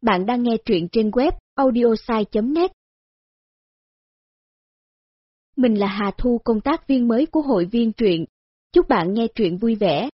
Bạn đang nghe truyện trên web audiosai.net. Mình là Hà Thu, công tác viên mới của hội viên truyện. Chúc bạn nghe truyện vui vẻ.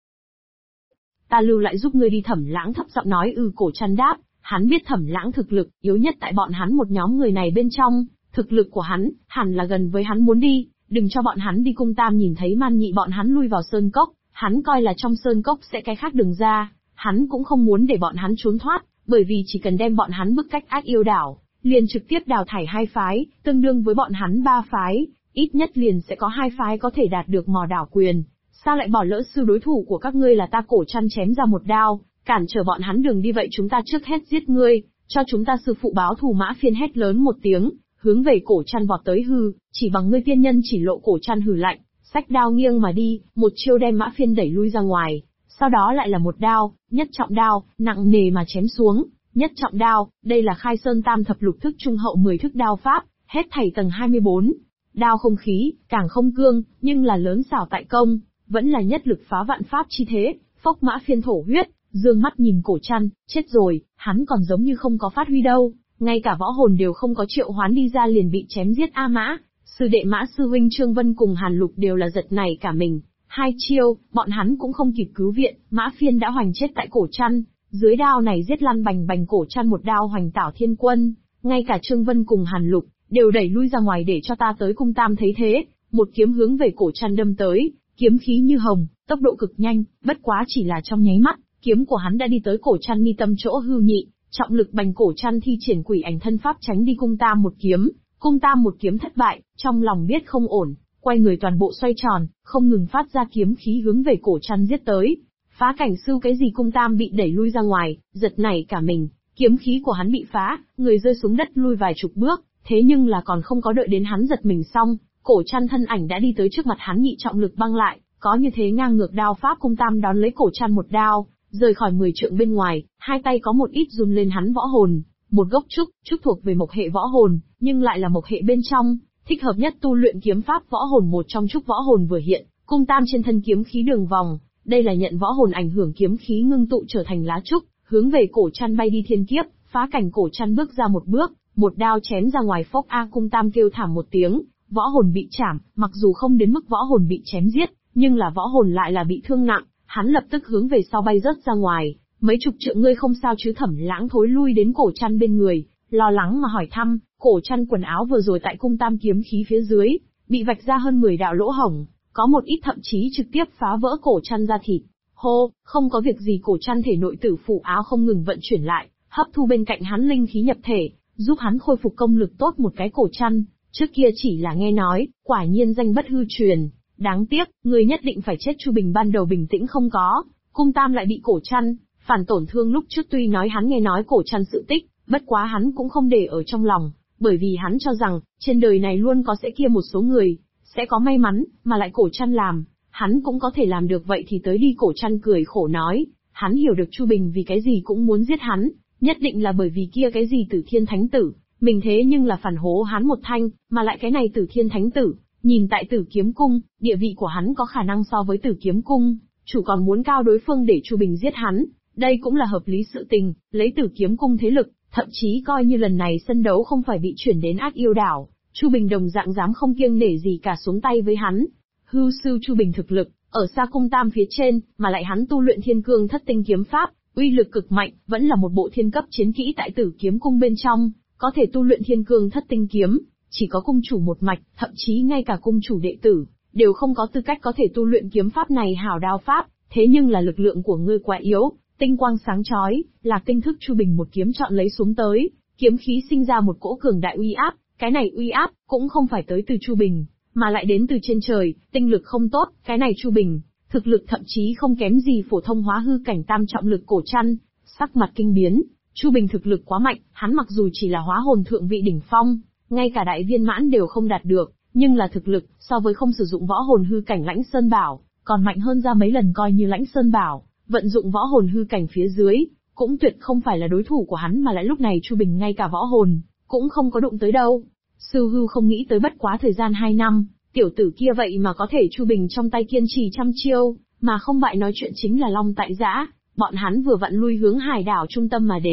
Ta lưu lại giúp ngươi đi. Thẩm Lãng thấp giọng nói. Cổ Trăn đáp, hắn biết Thẩm Lãng thực lực yếu nhất tại bọn hắn một nhóm người này bên trong, thực lực của hắn hẳn là gần với hắn muốn đi, đừng cho bọn hắn đi Cung Tam. Nhìn thấy Man Nhị bọn hắn lui vào sơn cốc, hắn coi là trong sơn cốc sẽ cái khác đường ra, hắn cũng không muốn để bọn hắn trốn thoát, bởi vì chỉ cần đem bọn hắn bức cách Ác Yêu đảo, liền trực tiếp đào thải hai phái, tương đương với bọn hắn ba phái, ít nhất liền sẽ có hai phái có thể đạt được mò đảo quyền. Sao lại bỏ lỡ sư đối thủ của các ngươi là ta? Cổ Trăn chém ra một đao, cản trở bọn hắn đường đi. Vậy chúng ta trước hết giết ngươi, cho chúng ta sư phụ báo thù. Mã Phiên hét lớn một tiếng, hướng về Cổ Trăn vọt tới. Chỉ bằng ngươi tiên nhân chỉ lộ. Cổ Trăn hừ lạnh, xách đao nghiêng mà đi, một chiêu đem Mã Phiên đẩy lui ra ngoài. Sau đó lại là một đao, nhất trọng đao, nặng nề mà chém xuống. Nhất trọng đao, đây là Khai Sơn Tam Thập Lục Thức trung hậu 10 thức đao pháp, hết thảy tầng 24. Đao không khí, càng không cương, nhưng là lớn xảo tại công, vẫn là nhất lực phá vạn pháp chi thế. Phốc. Mã Phiên thổ huyết, dương mắt nhìn Cổ Trăn, chết rồi, hắn còn giống như không có phát huy đâu, ngay cả võ hồn đều không có triệu hoán đi ra liền bị chém giết. A Mã, sư đệ Mã sư huynh Trương Vân cùng Hàn Lục đều là giật nảy cả mình. Hai chiêu, bọn hắn cũng không kịp cứu viện, Mã Phiên đã hoành chết tại Cổ Trăn. Dưới đao này giết lăn bành bành Cổ Trăn một đao hoành tảo thiên quân, ngay cả Trương Vân cùng Hàn Lục đều đẩy lui ra ngoài. Để cho ta tới. Cung Tam thấy thế, một kiếm hướng về Cổ Trăn đâm tới, kiếm khí như hồng, tốc độ cực nhanh, bất quá chỉ là trong nháy mắt, kiếm của hắn đã đi tới Cổ Trăn mi tâm chỗ hư nhị, trọng lực bành. Cổ Trăn thi triển Quỷ Ảnh thân pháp tránh đi Cung Tam một kiếm. Cung Tam một kiếm thất bại, trong lòng biết không ổn, quay người toàn bộ xoay tròn, không ngừng phát ra kiếm khí hướng về Cổ Trăn giết tới. Phá cảnh sư cái gì? Cung Tam bị đẩy lui ra ngoài, giật nảy cả mình, kiếm khí của hắn bị phá, người rơi xuống đất lui vài chục bước, thế nhưng là còn không có đợi đến hắn giật mình xong, Cổ Trăn thân ảnh đã đi tới trước mặt hắn. Nhị trọng lực băng lại, có như thế ngang ngược đao pháp. Cung Tam đón lấy Cổ Trăn một đao, rời khỏi 10 trượng bên ngoài, hai tay có một ít run lên. Hắn võ hồn, một gốc trúc thuộc về mộc hệ võ hồn, nhưng lại là mộc hệ bên trong, thích hợp nhất tu luyện kiếm pháp võ hồn. Một trong trúc võ hồn vừa hiện, Cung Tam trên thân kiếm khí đường vòng, đây là nhận võ hồn ảnh hưởng, kiếm khí ngưng tụ trở thành lá trúc, hướng về Cổ Trăn bay đi. Thiên kiếp, phá cảnh. Cổ Trăn bước ra một bước, một đao chém ra ngoài. Phốc. Cung Tam kêu thảm một tiếng, võ hồn bị chảm, mặc dù không đến mức võ hồn bị chém giết, nhưng là võ hồn lại là bị thương nặng, hắn lập tức hướng về sau bay rớt ra ngoài, mấy chục trượng. Ngươi không sao chứ? Thẩm Lãng thối lui đến Cổ Trăn bên người, lo lắng mà hỏi thăm. Cổ Trăn quần áo vừa rồi tại Cung Tam kiếm khí phía dưới, bị vạch ra hơn 10 đạo lỗ hổng, có một ít thậm chí trực tiếp phá vỡ Cổ Trăn da thịt. Hô, không có việc gì. Cổ Trăn thể nội tử phủ áo không ngừng vận chuyển lại, hấp thu bên cạnh hắn linh khí nhập thể, giúp hắn khôi phục công lực tốt một cái. Cổ Trăn, trước kia chỉ là nghe nói, quả nhiên danh bất hư truyền. Đáng tiếc, người nhất định phải chết. Chu Bình ban đầu bình tĩnh không có, Cung Tam lại bị Cổ Trăn phản tổn thương. Lúc trước tuy nói hắn nghe nói Cổ Trăn sự tích, bất quá hắn cũng không để ở trong lòng, bởi vì hắn cho rằng, trên đời này luôn có sẽ kia một số người, sẽ có may mắn, mà lại Cổ Trăn làm, hắn cũng có thể làm được. Vậy thì tới đi. Cổ Trăn cười khổ nói, hắn hiểu được Chu Bình vì cái gì cũng muốn giết hắn, nhất định là bởi vì kia cái gì Tử Thiên Thánh Tử, mình thế nhưng là phản hố hắn một thanh, mà lại cái này Tử Thiên Thánh Tử, nhìn tại Tử Kiếm Cung, địa vị của hắn có khả năng so với Tử Kiếm Cung chủ còn muốn cao. Đối phương để Chu Bình giết hắn, đây cũng là hợp lý sự tình, lấy Tử Kiếm Cung thế lực, thậm chí coi như lần này sân đấu không phải bị chuyển đến Ác Yêu đảo, Chu Bình đồng dạng dám không kiêng nể gì cả xuống tay với hắn. Hư sư Chu Bình thực lực ở xa Cung Tam phía trên, mà lại hắn tu luyện Thiên Cương Thất Tinh kiếm pháp, uy lực cực mạnh, vẫn là một bộ thiên cấp chiến kỹ tại Tử Kiếm Cung bên trong, có thể tu luyện Thiên Cương Thất Tinh kiếm, chỉ có cung chủ một mạch, thậm chí ngay cả cung chủ đệ tử đều không có tư cách có thể tu luyện kiếm pháp này. Hảo đao pháp, thế nhưng là lực lượng của ngươi quá yếu. Tinh quang sáng chói, là tinh thức. Chu Bình một kiếm chọn lấy xuống tới, kiếm khí sinh ra một cỗ cường đại uy áp, cái này uy áp cũng không phải tới từ Chu Bình, mà lại đến từ trên trời. Tinh lực không tốt, cái này Chu Bình thực lực thậm chí không kém gì phổ thông hóa hư cảnh tam trọng lực. Cổ Trăn sắc mặt kinh biến, Chu Bình thực lực quá mạnh, hắn mặc dù chỉ là hóa hồn thượng vị đỉnh phong, ngay cả đại viên mãn đều không đạt được, nhưng là thực lực so với không sử dụng võ hồn hư cảnh Lãnh Sơn Bảo còn mạnh hơn ra mấy lần. Coi như Lãnh Sơn Bảo vận dụng võ hồn hư cảnh phía dưới, cũng tuyệt không phải là đối thủ của hắn. Mà lại lúc này Chu Bình ngay cả võ hồn cũng không có đụng tới đâu. Sư hư không nghĩ tới bất quá thời gian 2 năm, tiểu tử kia vậy mà có thể Chu Bình trong tay kiên trì trăm chiêu, mà không bại. Nói chuyện chính là Long Tại Giã, bọn hắn vừa vặn lui hướng hải đảo trung tâm mà đến,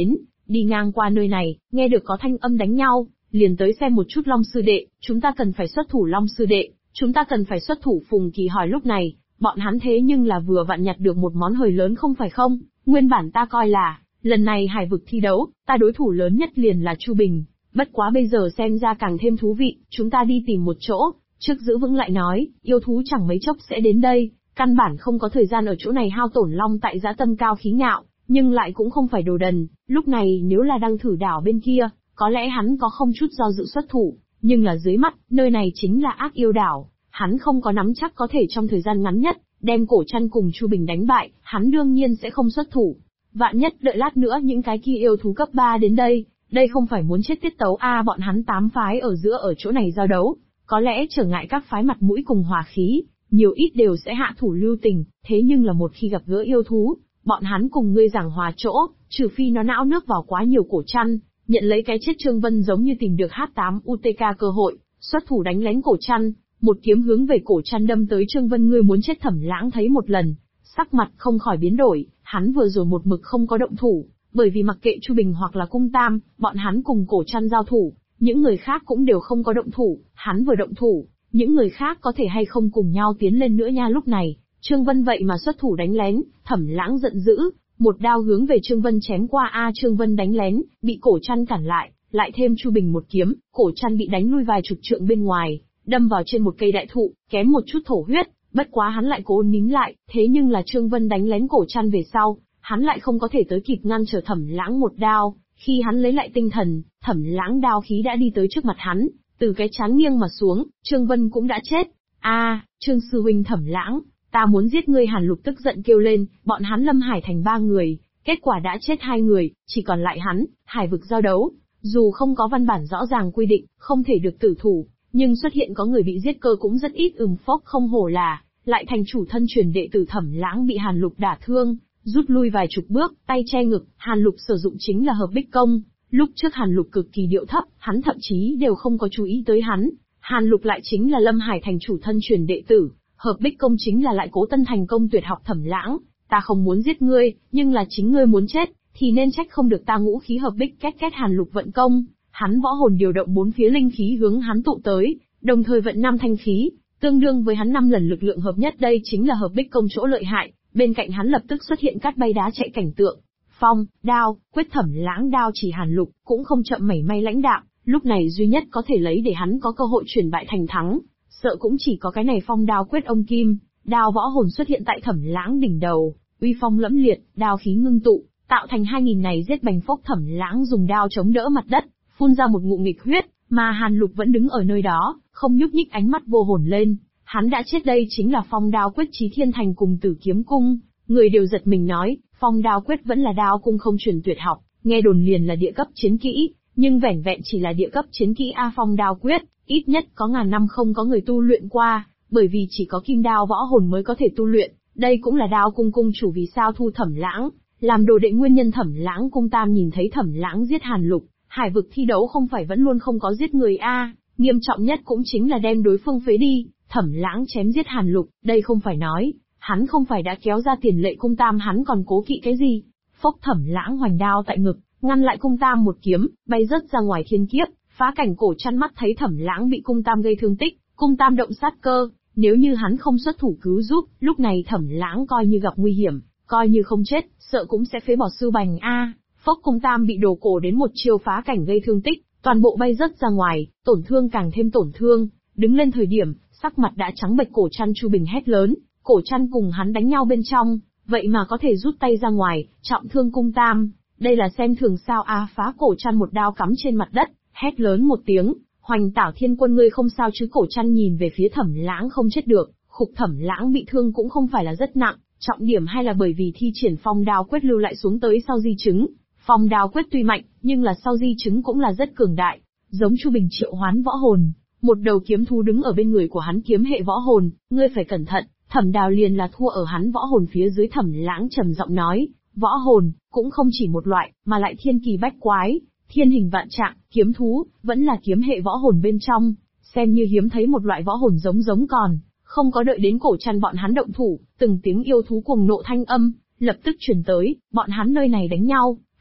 đi ngang qua nơi này, nghe được có thanh âm đánh nhau, liền tới xem một chút Long sư đệ, chúng ta cần phải xuất thủ Long sư đệ, chúng ta cần phải xuất thủ. Phùng Kỳ hỏi lúc này, bọn hắn thế nhưng là vừa vặn nhặt được một món hời lớn không phải không, nguyên bản ta coi là, lần này hải vực thi đấu, ta đối thủ lớn nhất liền là Chu Bình, bất quá bây giờ xem ra càng thêm thú vị, chúng ta đi tìm một chỗ, trước giữ vững lại nói, yêu thú chẳng mấy chốc sẽ đến đây, căn bản không có thời gian ở chỗ này hao tổn Long tại dã tâm cao khí ngạo, nhưng lại cũng không phải đồ đần, lúc này nếu là đang thử đảo bên kia, có lẽ hắn có không chút do dự xuất thủ, nhưng là dưới mắt, nơi này chính là ác yêu đảo, hắn không có nắm chắc có thể trong thời gian ngắn nhất, đem Cổ Trăn cùng Chu Bình đánh bại, hắn đương nhiên sẽ không xuất thủ. Vạn nhất đợi lát nữa những cái kia yêu thú cấp 3 đến đây không phải muốn chết tiết tấu a, bọn hắn 8 phái ở giữa ở chỗ này giao đấu, có lẽ trở ngại các phái mặt mũi cùng hòa khí, nhiều ít đều sẽ hạ thủ lưu tình, thế nhưng là một khi gặp gỡ yêu thú, bọn hắn cùng ngươi giảng hòa chỗ, trừ phi nó não nước vào quá nhiều Cổ Trăn, nhận lấy cái chết. Trương Vân giống như tìm được H8 UTK cơ hội, xuất thủ đánh lén Cổ Trăn, một kiếm hướng về Cổ Trăn đâm tới. Trương Vân, ngươi muốn chết? Thẩm Lãng thấy một lần, sắc mặt không khỏi biến đổi, hắn vừa rồi một mực không có động thủ, bởi vì mặc kệ Chu Bình hoặc là Cung Tam, bọn hắn cùng Cổ Trăn giao thủ, những người khác cũng đều không có động thủ, hắn vừa động thủ, những người khác có thể hay không cùng nhau tiến lên nữa nha. Lúc này, Trương Vân vậy mà xuất thủ đánh lén, Thẩm Lãng giận dữ, một đao hướng về Trương Vân chém qua Trương Vân đánh lén, bị Cổ Trăn cản lại thêm Chu Bình một kiếm, Cổ Trăn bị đánh lui vài chục trượng bên ngoài, đâm vào trên một cây đại thụ, kém một chút thổ huyết, bất quá hắn lại cố nín lại, thế nhưng là Trương Vân đánh lén Cổ Trăn về sau, hắn lại không có thể tới kịp ngăn trở Thẩm Lãng một đao, khi hắn lấy lại tinh thần, Thẩm Lãng đao khí đã đi tới trước mặt hắn, từ cái trán nghiêng mà xuống, Trương Vân cũng đã chết. Trương sư huynh Thẩm Lãng, ta muốn giết ngươi. Hàn Lục tức giận kêu lên, bọn hắn Lâm Hải thành 3 người, kết quả đã chết 2 người, chỉ còn lại hắn. Hải vực giao đấu, dù không có văn bản rõ ràng quy định, không thể được tử thủ, nhưng xuất hiện có người bị giết cơ cũng rất ít. Phốc, không hổ là, lại thành chủ thân truyền đệ tử Thẩm Lãng bị Hàn Lục đả thương, rút lui vài chục bước, tay che ngực. Hàn Lục sử dụng chính là hợp bích công, lúc trước Hàn Lục cực kỳ điệu thấp, hắn thậm chí đều không có chú ý tới hắn. Hàn Lục lại chính là Lâm Hải thành chủ thân truyền đệ tử, hợp bích công chính là lại Cố Tân thành công tuyệt học. Thẩm Lãng, ta không muốn giết ngươi, nhưng là chính ngươi muốn chết, thì nên trách không được ta ngũ khí hợp bích. Két. Hàn Lục vận công, hắn võ hồn điều động 4 phía linh khí hướng hắn tụ tới, đồng thời vận 5 thanh khí, tương đương với hắn 5 lần lực lượng hợp nhất. Đây chính là hợp bích công chỗ lợi hại. Bên cạnh hắn lập tức xuất hiện cát bay đá chạy cảnh tượng. Phong, đao, quyết. Thẩm Lãng đao chỉ Hàn Lục, cũng không chậm mảy may lãnh đạm, lúc này duy nhất có thể lấy để hắn có cơ hội chuyển bại thành thắng, sợ cũng chỉ có cái này phong đao quyết. Ông kim, đao võ hồn xuất hiện tại Thẩm Lãng đỉnh đầu, uy phong lẫm liệt, đao khí ngưng tụ, tạo thành 2000 này giết bành phốc. Thẩm Lãng dùng đao chống đỡ mặt đất, phun ra một ngụm nghịch huyết, mà Hàn Lục vẫn đứng ở nơi đó, không nhúc nhích, ánh mắt vô hồn lên. Hắn đã chết. Đây chính là phong đao quyết Chí Thiên Thành cùng Tử Kiếm Cung. Người đều giật mình nói, phong đao quyết vẫn là đao cung không truyền tuyệt học, nghe đồn liền là địa cấp chiến kỹ, nhưng vẻn vẹn chỉ là địa cấp chiến kỹ phong đao quyết, ít nhất có ngàn năm không có người tu luyện qua, bởi vì chỉ có kim đao võ hồn mới có thể tu luyện. Đây cũng là đao cung cung chủ vì sao thu Thẩm Lãng làm đồ đệ nguyên nhân. Thẩm Lãng Cung Tam nhìn thấy Thẩm Lãng giết Hàn Lục, hải vực thi đấu không phải vẫn luôn không có giết người nghiêm trọng nhất cũng chính là đem đối phương phế đi. Thẩm Lãng chém giết Hàn Lục, đây không phải nói, hắn không phải đã kéo ra tiền lệ. Cung Tam hắn còn cố kỵ cái gì? Phốc. Thẩm Lãng hoành đao tại ngực, ngăn lại Cung Tam một kiếm, bay rớt ra ngoài thiên kiếp. Phá cảnh Cổ Trăn mắt thấy Thẩm Lãng bị Cung Tam gây thương tích, Cung Tam động sát cơ, nếu như hắn không xuất thủ cứu giúp, lúc này Thẩm Lãng coi như gặp nguy hiểm, coi như không chết, sợ cũng sẽ phế bỏ sư bành Phốc. Cung Tam bị đồ cổ đến một chiêu phá cảnh gây thương tích, toàn bộ bay rớt ra ngoài, tổn thương càng thêm tổn thương, đứng lên thời điểm, sắc mặt đã trắng bệch. Cổ Trăn Chu Bình hét lớn, Cổ Trăn cùng hắn đánh nhau bên trong, vậy mà có thể rút tay ra ngoài, trọng thương Cung Tam, đây là xem thường sao Phá Cổ Trăn một đao cắm trên mặt đất, hét lớn một tiếng, Hoành Tảo Thiên Quân ngươi không sao chứ? Cổ Trăn nhìn về phía Thẩm Lãng không chết được, khục. Thẩm Lãng bị thương cũng không phải là rất nặng, trọng điểm hay là bởi vì thi triển phong đao quyết lưu lại xuống tới sau di chứng. Phong đao quyết tuy mạnh, nhưng là sau di chứng cũng là rất cường đại, giống Chu Bình triệu hoán võ hồn, một đầu kiếm thú đứng ở bên người của hắn, kiếm hệ võ hồn, ngươi phải cẩn thận. Thẩm Đào liền là thua ở hắn võ hồn phía dưới. Thẩm Lãng trầm giọng nói, võ hồn cũng không chỉ một loại, mà lại thiên kỳ bách quái, thiên hình vạn trạng. Kiếm thú vẫn là kiếm hệ võ hồn bên trong, xem như hiếm thấy một loại võ hồn giống còn. Không có đợi đến Cổ Trăn bọn hắn động thủ, từng tiếng yêu thú cuồng nộ thanh âm lập tức truyền tới, bọn hắn nơi này đánh nhau,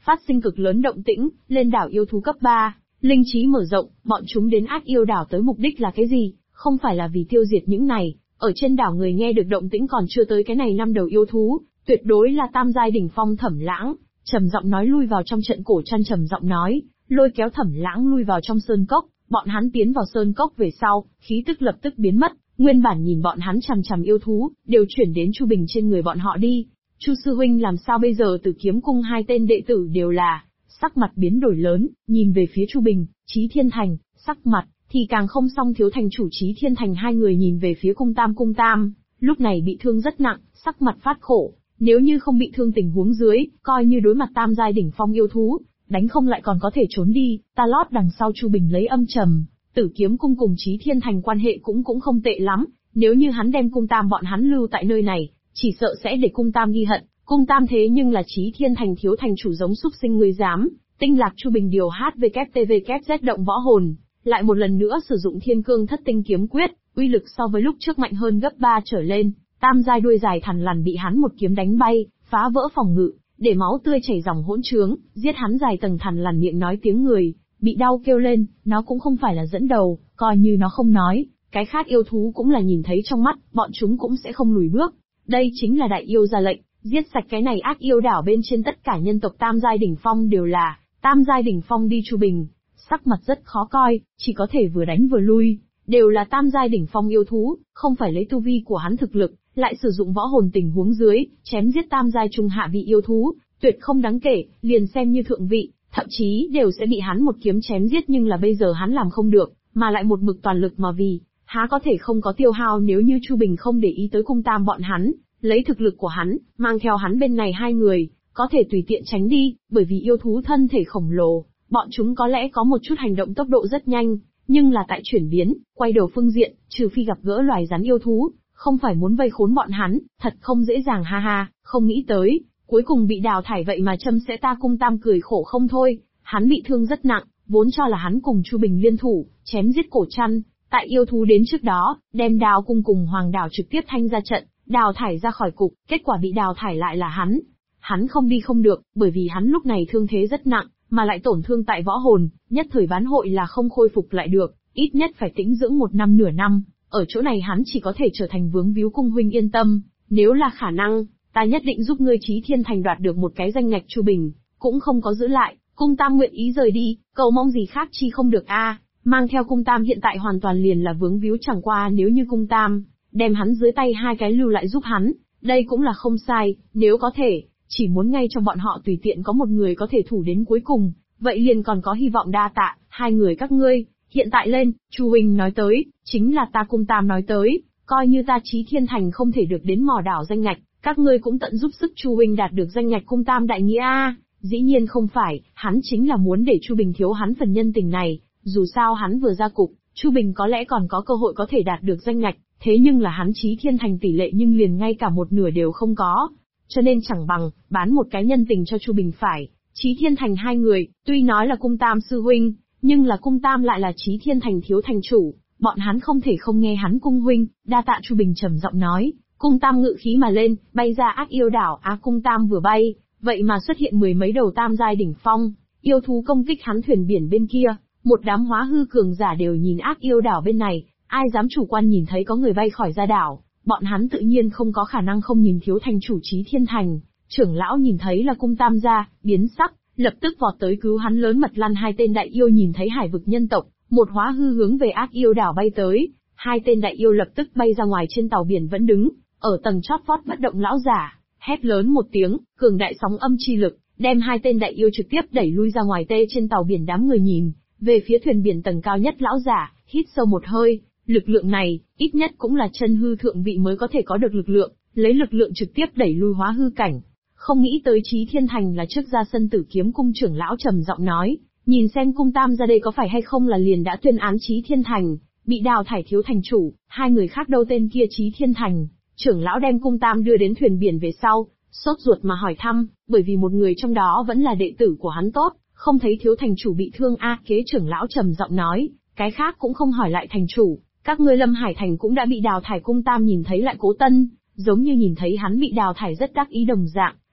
phát sinh cực lớn động tĩnh, lên đảo yêu thú cấp 3, linh trí mở rộng, bọn chúng đến ác yêu đảo tới mục đích là cái gì? Không phải là vì tiêu diệt những này, ở trên đảo người nghe được động tĩnh còn chưa tới cái này 5 đầu yêu thú, tuyệt đối là tam giai đỉnh phong. Thẩm Lãng trầm giọng nói lui vào trong trận. Cổ Trăn trầm giọng nói, lôi kéo Thẩm Lãng lui vào trong sơn cốc. Bọn hắn tiến vào sơn cốc về sau, khí tức lập tức biến mất, nguyên bản nhìn bọn hắn chằm chằm yêu thú, đều chuyển đến Chu Bình trên người bọn họ đi. Chu sư huynh làm sao bây giờ? Từ Kiếm cung 2 tên đệ tử đều là sắc mặt biến đổi lớn, nhìn về phía Chu Bình, Chí Thiên Thành, sắc mặt thì càng không xong. Thiếu thành chủ Chí Thiên Thành hai người nhìn về phía Cung Tam, lúc này bị thương rất nặng, sắc mặt phát khổ. Nếu như không bị thương tình huống dưới, coi như đối mặt tam giai đỉnh phong yêu thú, đánh không lại còn có thể trốn đi. Ta lót đằng sau. Chu Bình lấy âm trầm, Tử Kiếm cung cùng Chí Thiên Thành quan hệ cũng không tệ lắm, nếu như hắn đem Cung Tam bọn hắn lưu tại nơi này, chỉ sợ sẽ để Cung Tam ghi hận. Cung Tam thế nhưng là Chí Thiên Thành thiếu thành chủ giống súc sinh người dám. Tinh lạc. Chu Bình điều HVKTVKZ động võ hồn, lại một lần nữa sử dụng Thiên Cương Thất Tinh kiếm quyết, uy lực so với lúc trước mạnh hơn gấp 3 trở lên. Tam giai đuôi dài thằn lằn bị hắn một kiếm đánh bay, phá vỡ phòng ngự, để máu tươi chảy ròng hỗn trướng, giết hắn. Dài tầng thằn lằn miệng nói tiếng người, bị đau kêu lên, nó cũng không phải là dẫn đầu, coi như nó không nói, cái khác yêu thú cũng là nhìn thấy trong mắt, bọn chúng cũng sẽ không lùi bước. Đây chính là đại yêu ra lệnh, giết sạch cái này ác yêu đảo bên trên tất cả nhân tộc tam giai đỉnh phong đều là tam giai đỉnh phong đi. Chu Bình sắc mặt rất khó coi, chỉ có thể vừa đánh vừa lui, đều là tam giai đỉnh phong yêu thú, không phải lấy tu vi của hắn thực lực, lại sử dụng võ hồn tình huống dưới, chém giết tam giai trung hạ vị yêu thú, tuyệt không đáng kể, liền xem như thượng vị, thậm chí đều sẽ bị hắn một kiếm chém giết. Nhưng là bây giờ hắn làm không được, mà lại một mực toàn lực mà vì, há có thể không có tiêu hao. Nếu như Chu Bình không để ý tới Cung Tam bọn hắn, lấy thực lực của hắn, mang theo hắn bên này hai người, có thể tùy tiện tránh đi, bởi vì yêu thú thân thể khổng lồ, bọn chúng có lẽ có một chút hành động tốc độ rất nhanh, nhưng là tại chuyển biến, quay đầu phương diện, trừ phi gặp gỡ loài rắn yêu thú, không phải muốn vây khốn bọn hắn, thật không dễ dàng. Ha ha, không nghĩ tới, cuối cùng bị đào thải vậy mà châm sẽ ta. Cung Tam cười khổ không thôi, hắn bị thương rất nặng, vốn cho là hắn cùng Chu Bình liên thủ, chém giết Cổ Trăn, tại yêu thú đến trước đó, đem Đao cung cùng Hoàng đảo trực tiếp thanh ra trận, đào thải ra khỏi cục, kết quả bị đào thải lại là hắn. Hắn không đi không được, bởi vì hắn lúc này thương thế rất nặng, mà lại tổn thương tại võ hồn, nhất thời bán hội là không khôi phục lại được, ít nhất phải tĩnh dưỡng 1 năm nửa năm, ở chỗ này hắn chỉ có thể trở thành vướng víu. Cung huynh yên tâm, nếu là khả năng, ta nhất định giúp ngươi Chí Thiên Thành đoạt được một cái danh ngạch. Chu Bình cũng không có giữ lại, Cung Tam nguyện ý rời đi, cầu mong gì khác chi không được a. Mang theo Cung Tam hiện tại hoàn toàn liền là vướng víu, chẳng qua nếu như Cung Tam đem hắn dưới tay hai cái lưu lại giúp hắn, đây cũng là không sai. Nếu có thể, chỉ muốn ngay trong bọn họ tùy tiện có một người có thể thủ đến cuối cùng, vậy liền còn có hy vọng. Đa tạ, hai người các ngươi, hiện tại lên. Chu huynh nói tới, chính là ta. Cung Tam nói tới, coi như ta Chí Thiên Thành không thể được đến mỏ đảo danh ngạch, các ngươi cũng tận giúp sức Chu huynh đạt được danh ngạch. Cung Tam đại nghĩa a, dĩ nhiên không phải, hắn chính là muốn để Chu Bình thiếu hắn phần nhân tình này, dù sao hắn vừa ra cục, Chu Bình có lẽ còn có cơ hội có thể đạt được danh ngạch, thế nhưng là hắn Chí Thiên Thành tỷ lệ nhưng liền ngay cả một nửa đều không có, cho nên chẳng bằng bán một cái nhân tình cho Chu Bình. Phải, Chí Thiên Thành hai người, tuy nói là Cung Tam sư huynh, nhưng là Cung Tam lại là Chí Thiên Thành thiếu thành chủ, bọn hắn không thể không nghe hắn. Cung huynh, đa tạ. Chu Bình trầm giọng nói. Cung Tam ngự khí mà lên, bay ra ác yêu đảo. Cung Tam vừa bay, vậy mà xuất hiện 10 mấy đầu tam giai đỉnh phong yêu thú công kích hắn. Thuyền biển bên kia, một đám hóa hư cường giả đều nhìn ác yêu đảo bên này, ai dám chủ quan nhìn thấy có người bay khỏi ra đảo, bọn hắn tự nhiên không có khả năng không nhìn thiếu thành chủ Chí Thiên Thành. Trưởng lão nhìn thấy là Cung Tam ra, biến sắc, lập tức vọt tới cứu hắn. Lớn mật lăn. Hai tên đại yêu nhìn thấy hải vực nhân tộc, một hóa hư hướng về ác yêu đảo bay tới, hai tên đại yêu lập tức bay ra ngoài. Trên tàu biển vẫn đứng ở tầng chót vót bất động lão giả, hét lớn một tiếng, cường đại sóng âm chi lực, đem hai tên đại yêu trực tiếp đẩy lui ra ngoài. Trên tàu biển đám người nhìn về phía thuyền biển tầng cao nhất, lão giả hít sâu một hơi, lực lượng này, ít nhất cũng là chân hư thượng vị mới có thể có được lực lượng, lấy lực lượng trực tiếp đẩy lui hóa hư cảnh. Không nghĩ tới Chí Thiên Thành là trước ra sân. Tử Kiếm cung trưởng lão trầm giọng nói, nhìn xem Cung Tam ra đây có phải hay không là liền đã tuyên án Chí Thiên Thành bị đào thải thiếu thành chủ, hai người khác đâu? Tên kia Chí Thiên Thành trưởng lão đem Cung Tam đưa đến thuyền biển về sau, sốt ruột mà hỏi thăm, bởi vì một người trong đó vẫn là đệ tử của hắn tốt, không thấy thiếu thành chủ bị thương Kế trưởng lão trầm giọng nói, cái khác cũng không hỏi lại thành chủ, các ngươi Lâm Hải Thành cũng đã bị đào thải. Cung Tam nhìn thấy lại Cố Tân, giống như nhìn thấy hắn bị đào thải rất đắc ý đồng dạng,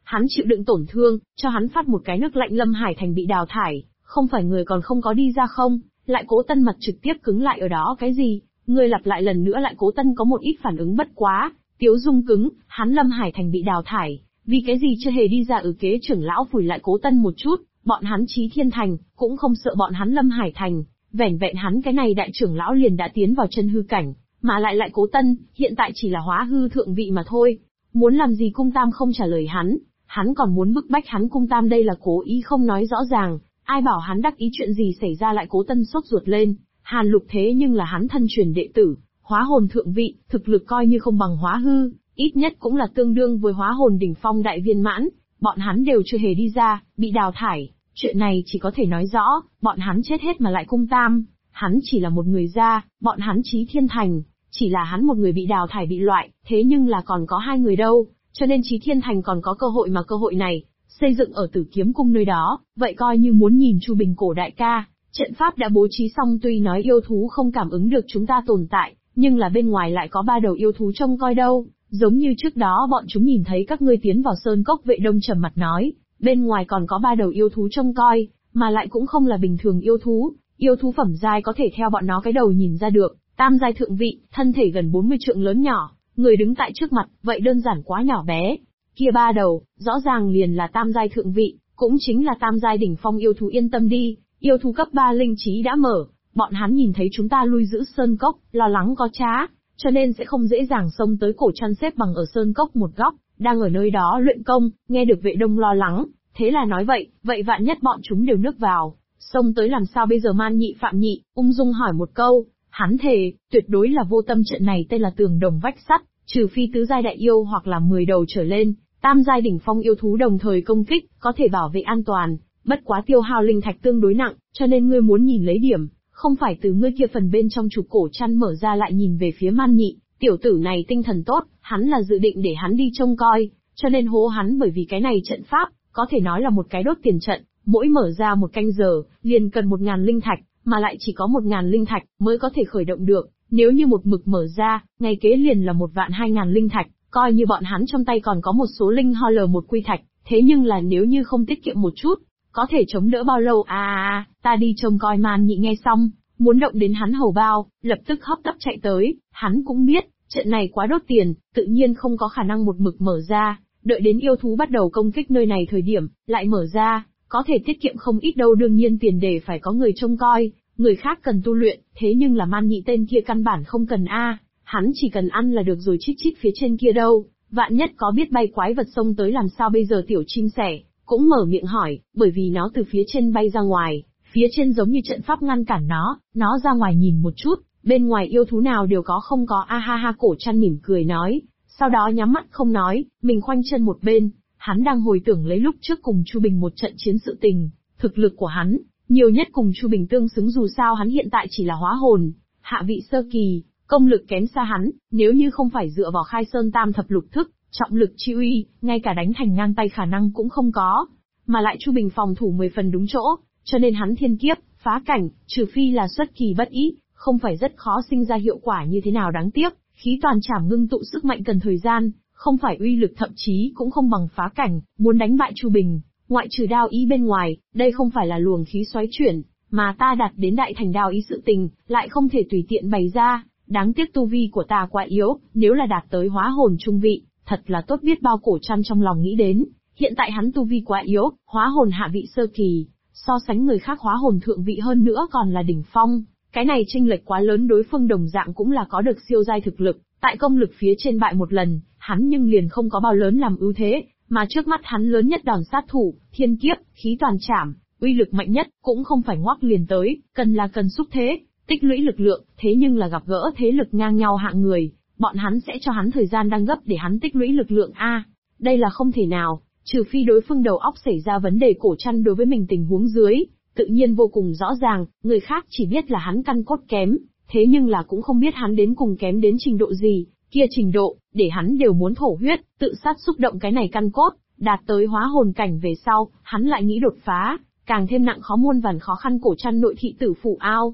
Hắn chịu đựng tổn thương, cho hắn phát một cái nước lạnh Lâm Hải Thành bị đào thải, không phải người còn không có đi ra không, lại Cố Tân mặt trực tiếp cứng lại ở đó cái gì, người lặp lại lần nữa lại Cố Tân có một ít phản ứng bất quá, tiếu dung cứng, hắn Lâm Hải Thành bị đào thải, vì cái gì chưa hề đi ra kế trưởng lão phủi lại Cố Tân một chút, bọn hắn Chí Thiên Thành, cũng không sợ bọn hắn Lâm Hải Thành, vẻn vẹn hắn cái này đại trưởng lão liền đã tiến vào chân hư cảnh, mà lại Cố Tân, hiện tại chỉ là hóa hư thượng vị mà thôi, muốn làm gì Cung Tam không trả lời hắn còn muốn bức bách hắn Cung Tam đây là cố ý không nói rõ ràng, ai bảo hắn đắc ý chuyện gì xảy ra lại Cố Tân sốt ruột lên, Hàn Lục thế nhưng là hắn thân truyền đệ tử, hóa hồn thượng vị, thực lực coi như không bằng hóa hư, ít nhất cũng là tương đương với hóa hồn đỉnh phong đại viên mãn, bọn hắn đều chưa hề đi ra, bị đào thải, chuyện này chỉ có thể nói rõ, bọn hắn chết hết mà lại Cung Tam, hắn chỉ là một người ra, bọn hắn Chí Thiên Thành, chỉ là hắn một người bị đào thải bị loại, thế nhưng là còn có 2 người đâu, cho nên Chí Thiên Thành còn có cơ hội mà cơ hội này, xây dựng ở Tử Kiếm Cung nơi đó, vậy coi như muốn nhìn Chu Bình cổ đại ca, trận pháp đã bố trí xong tuy nói yêu thú không cảm ứng được chúng ta tồn tại, nhưng là bên ngoài lại có 3 đầu yêu thú trông coi đâu, giống như trước đó bọn chúng nhìn thấy các ngươi tiến vào sơn cốc. Vệ Đông trầm mặt nói, bên ngoài còn có 3 đầu yêu thú trông coi, mà lại cũng không là bình thường yêu thú phẩm giai có thể theo bọn nó cái đầu nhìn ra được, tam giai thượng vị, thân thể gần 40 trượng lớn nhỏ, người đứng tại trước mặt, vậy đơn giản quá nhỏ bé. Kia 3 đầu, rõ ràng liền là tam giai thượng vị, cũng chính là tam giai đỉnh phong yêu thú, yên tâm đi, yêu thú cấp 3 linh trí đã mở, bọn hắn nhìn thấy chúng ta lui giữ sơn cốc, lo lắng có trá, cho nên sẽ không dễ dàng xông tới. Cổ Trăn xếp bằng ở sơn cốc một góc, đang ở nơi đó luyện công, nghe được Vệ Đông lo lắng, thế là nói vậy vạn nhất bọn chúng đều nước vào, xông tới làm sao bây giờ? Man Nhị Phạm Nhị ung dung hỏi một câu, hắn thề, tuyệt đối là vô tâm, trận này tên là tường đồng vách sắt, trừ phi tứ giai đại yêu hoặc là 10 đầu trở lên, tam giai đỉnh phong yêu thú đồng thời công kích, có thể bảo vệ an toàn, bất quá tiêu hao linh thạch tương đối nặng, cho nên ngươi muốn nhìn lấy điểm, không phải từ ngươi kia phần bên trong chụp. Cổ Trăn mở ra lại nhìn về phía Man Nhị, tiểu tử này tinh thần tốt, hắn là dự định để hắn đi trông coi, cho nên hố hắn, bởi vì cái này trận pháp, có thể nói là một cái đốt tiền trận, mỗi mở ra 1 canh giờ, liền cần 1000 linh thạch, mà lại chỉ có 1000 linh thạch mới có thể khởi động được, nếu như một mực mở ra, ngày kế liền là 1.200.000 linh thạch, coi như bọn hắn trong tay còn có một số linh ho lờ một quy thạch, thế nhưng là nếu như không tiết kiệm một chút, có thể chống đỡ bao lâu? Ta đi trông coi. Man Nhị nghe xong, muốn động đến hắn hầu bao, lập tức hấp tấp chạy tới, hắn cũng biết, trận này quá đốt tiền, tự nhiên không có khả năng một mực mở ra, đợi đến yêu thú bắt đầu công kích nơi này thời điểm, lại mở ra, có thể tiết kiệm không ít đâu. Đương nhiên tiền đề phải có người trông coi, người khác cần tu luyện, thế nhưng là Man Nhị tên kia căn bản không cần hắn chỉ cần ăn là được rồi. Chít phía trên kia đâu, vạn nhất có biết bay quái vật xông tới làm sao bây giờ? Tiểu chim sẻ cũng mở miệng hỏi, bởi vì nó từ phía trên bay ra ngoài, phía trên giống như trận pháp ngăn cản nó ra ngoài nhìn một chút, bên ngoài yêu thú nào đều có không có? Ha. Cổ Trăn mỉm cười nói, sau đó nhắm mắt không nói, mình khoanh chân một bên, hắn đang hồi tưởng lấy lúc trước cùng Chu Bình một trận chiến sự tình, thực lực của hắn, nhiều nhất cùng Chu Bình tương xứng, dù sao hắn hiện tại chỉ là hóa hồn, hạ vị sơ kỳ, công lực kém xa hắn, nếu như không phải dựa vào Khai Sơn Tam Thập Lục Thức, trọng lực chi uy, ngay cả đánh thành ngang tay khả năng cũng không có, mà lại Chu Bình phòng thủ 10 phần đúng chỗ, cho nên hắn thiên kiếp, phá cảnh, trừ phi là xuất kỳ bất ý, không phải rất khó sinh ra hiệu quả như thế nào. Đáng tiếc, khí toàn trảm ngưng tụ sức mạnh cần thời gian, không phải uy lực thậm chí cũng không bằng phá cảnh, muốn đánh bại Chu Bình, ngoại trừ đao ý bên ngoài, đây không phải là luồng khí xoáy chuyển, mà ta đạt đến đại thành đao ý sự tình, lại không thể tùy tiện bày ra, đáng tiếc tu vi của ta quá yếu, nếu là đạt tới hóa hồn trung vị, thật là tốt biết bao. Cổ Trăn trong lòng nghĩ đến, hiện tại hắn tu vi quá yếu, hóa hồn hạ vị sơ kỳ, so sánh người khác hóa hồn thượng vị hơn nữa còn là đỉnh phong, cái này chênh lệch quá lớn. Đối phương đồng dạng cũng là có được siêu giai thực lực, tại công lực phía trên bại một lần, hắn nhưng liền không có bao lớn làm ưu thế, mà trước mắt hắn lớn nhất đòn sát thủ, thiên kiếp, khí toàn trảm, uy lực mạnh nhất, cũng không phải ngoắc liền tới, cần xúc thế, tích lũy lực lượng, thế nhưng là gặp gỡ thế lực ngang nhau hạng người, bọn hắn sẽ cho hắn thời gian đang gấp để hắn tích lũy lực lượng đây là không thể nào, trừ phi đối phương đầu óc xảy ra vấn đề. Cổ Trăn đối với mình tình huống dưới, tự nhiên vô cùng rõ ràng, người khác chỉ biết là hắn căn cốt kém, thế nhưng là cũng không biết hắn đến cùng kém đến trình độ gì, kia trình độ, để hắn đều muốn thổ huyết, tự sát xúc động cái này căn cốt, đạt tới hóa hồn cảnh về sau, hắn lại nghĩ đột phá, càng thêm nặng khó muôn vàn khó khăn. Cổ Trăn nội thị Tử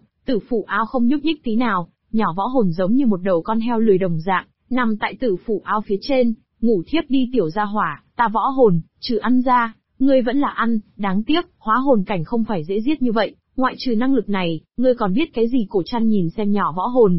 Phủ Ao không nhúc nhích tí nào, nhỏ võ hồn giống như một đầu con heo lười đồng dạng, nằm tại Tử Phủ Ao phía trên, ngủ thiếp đi. Tiểu gia hỏa, Ta võ hồn, trừ ăn ra, ngươi vẫn là ăn, đáng tiếc, hóa hồn cảnh không phải dễ giết như vậy, ngoại trừ năng lực này, ngươi còn biết cái gì? Cổ Trăn nhìn xem nhỏ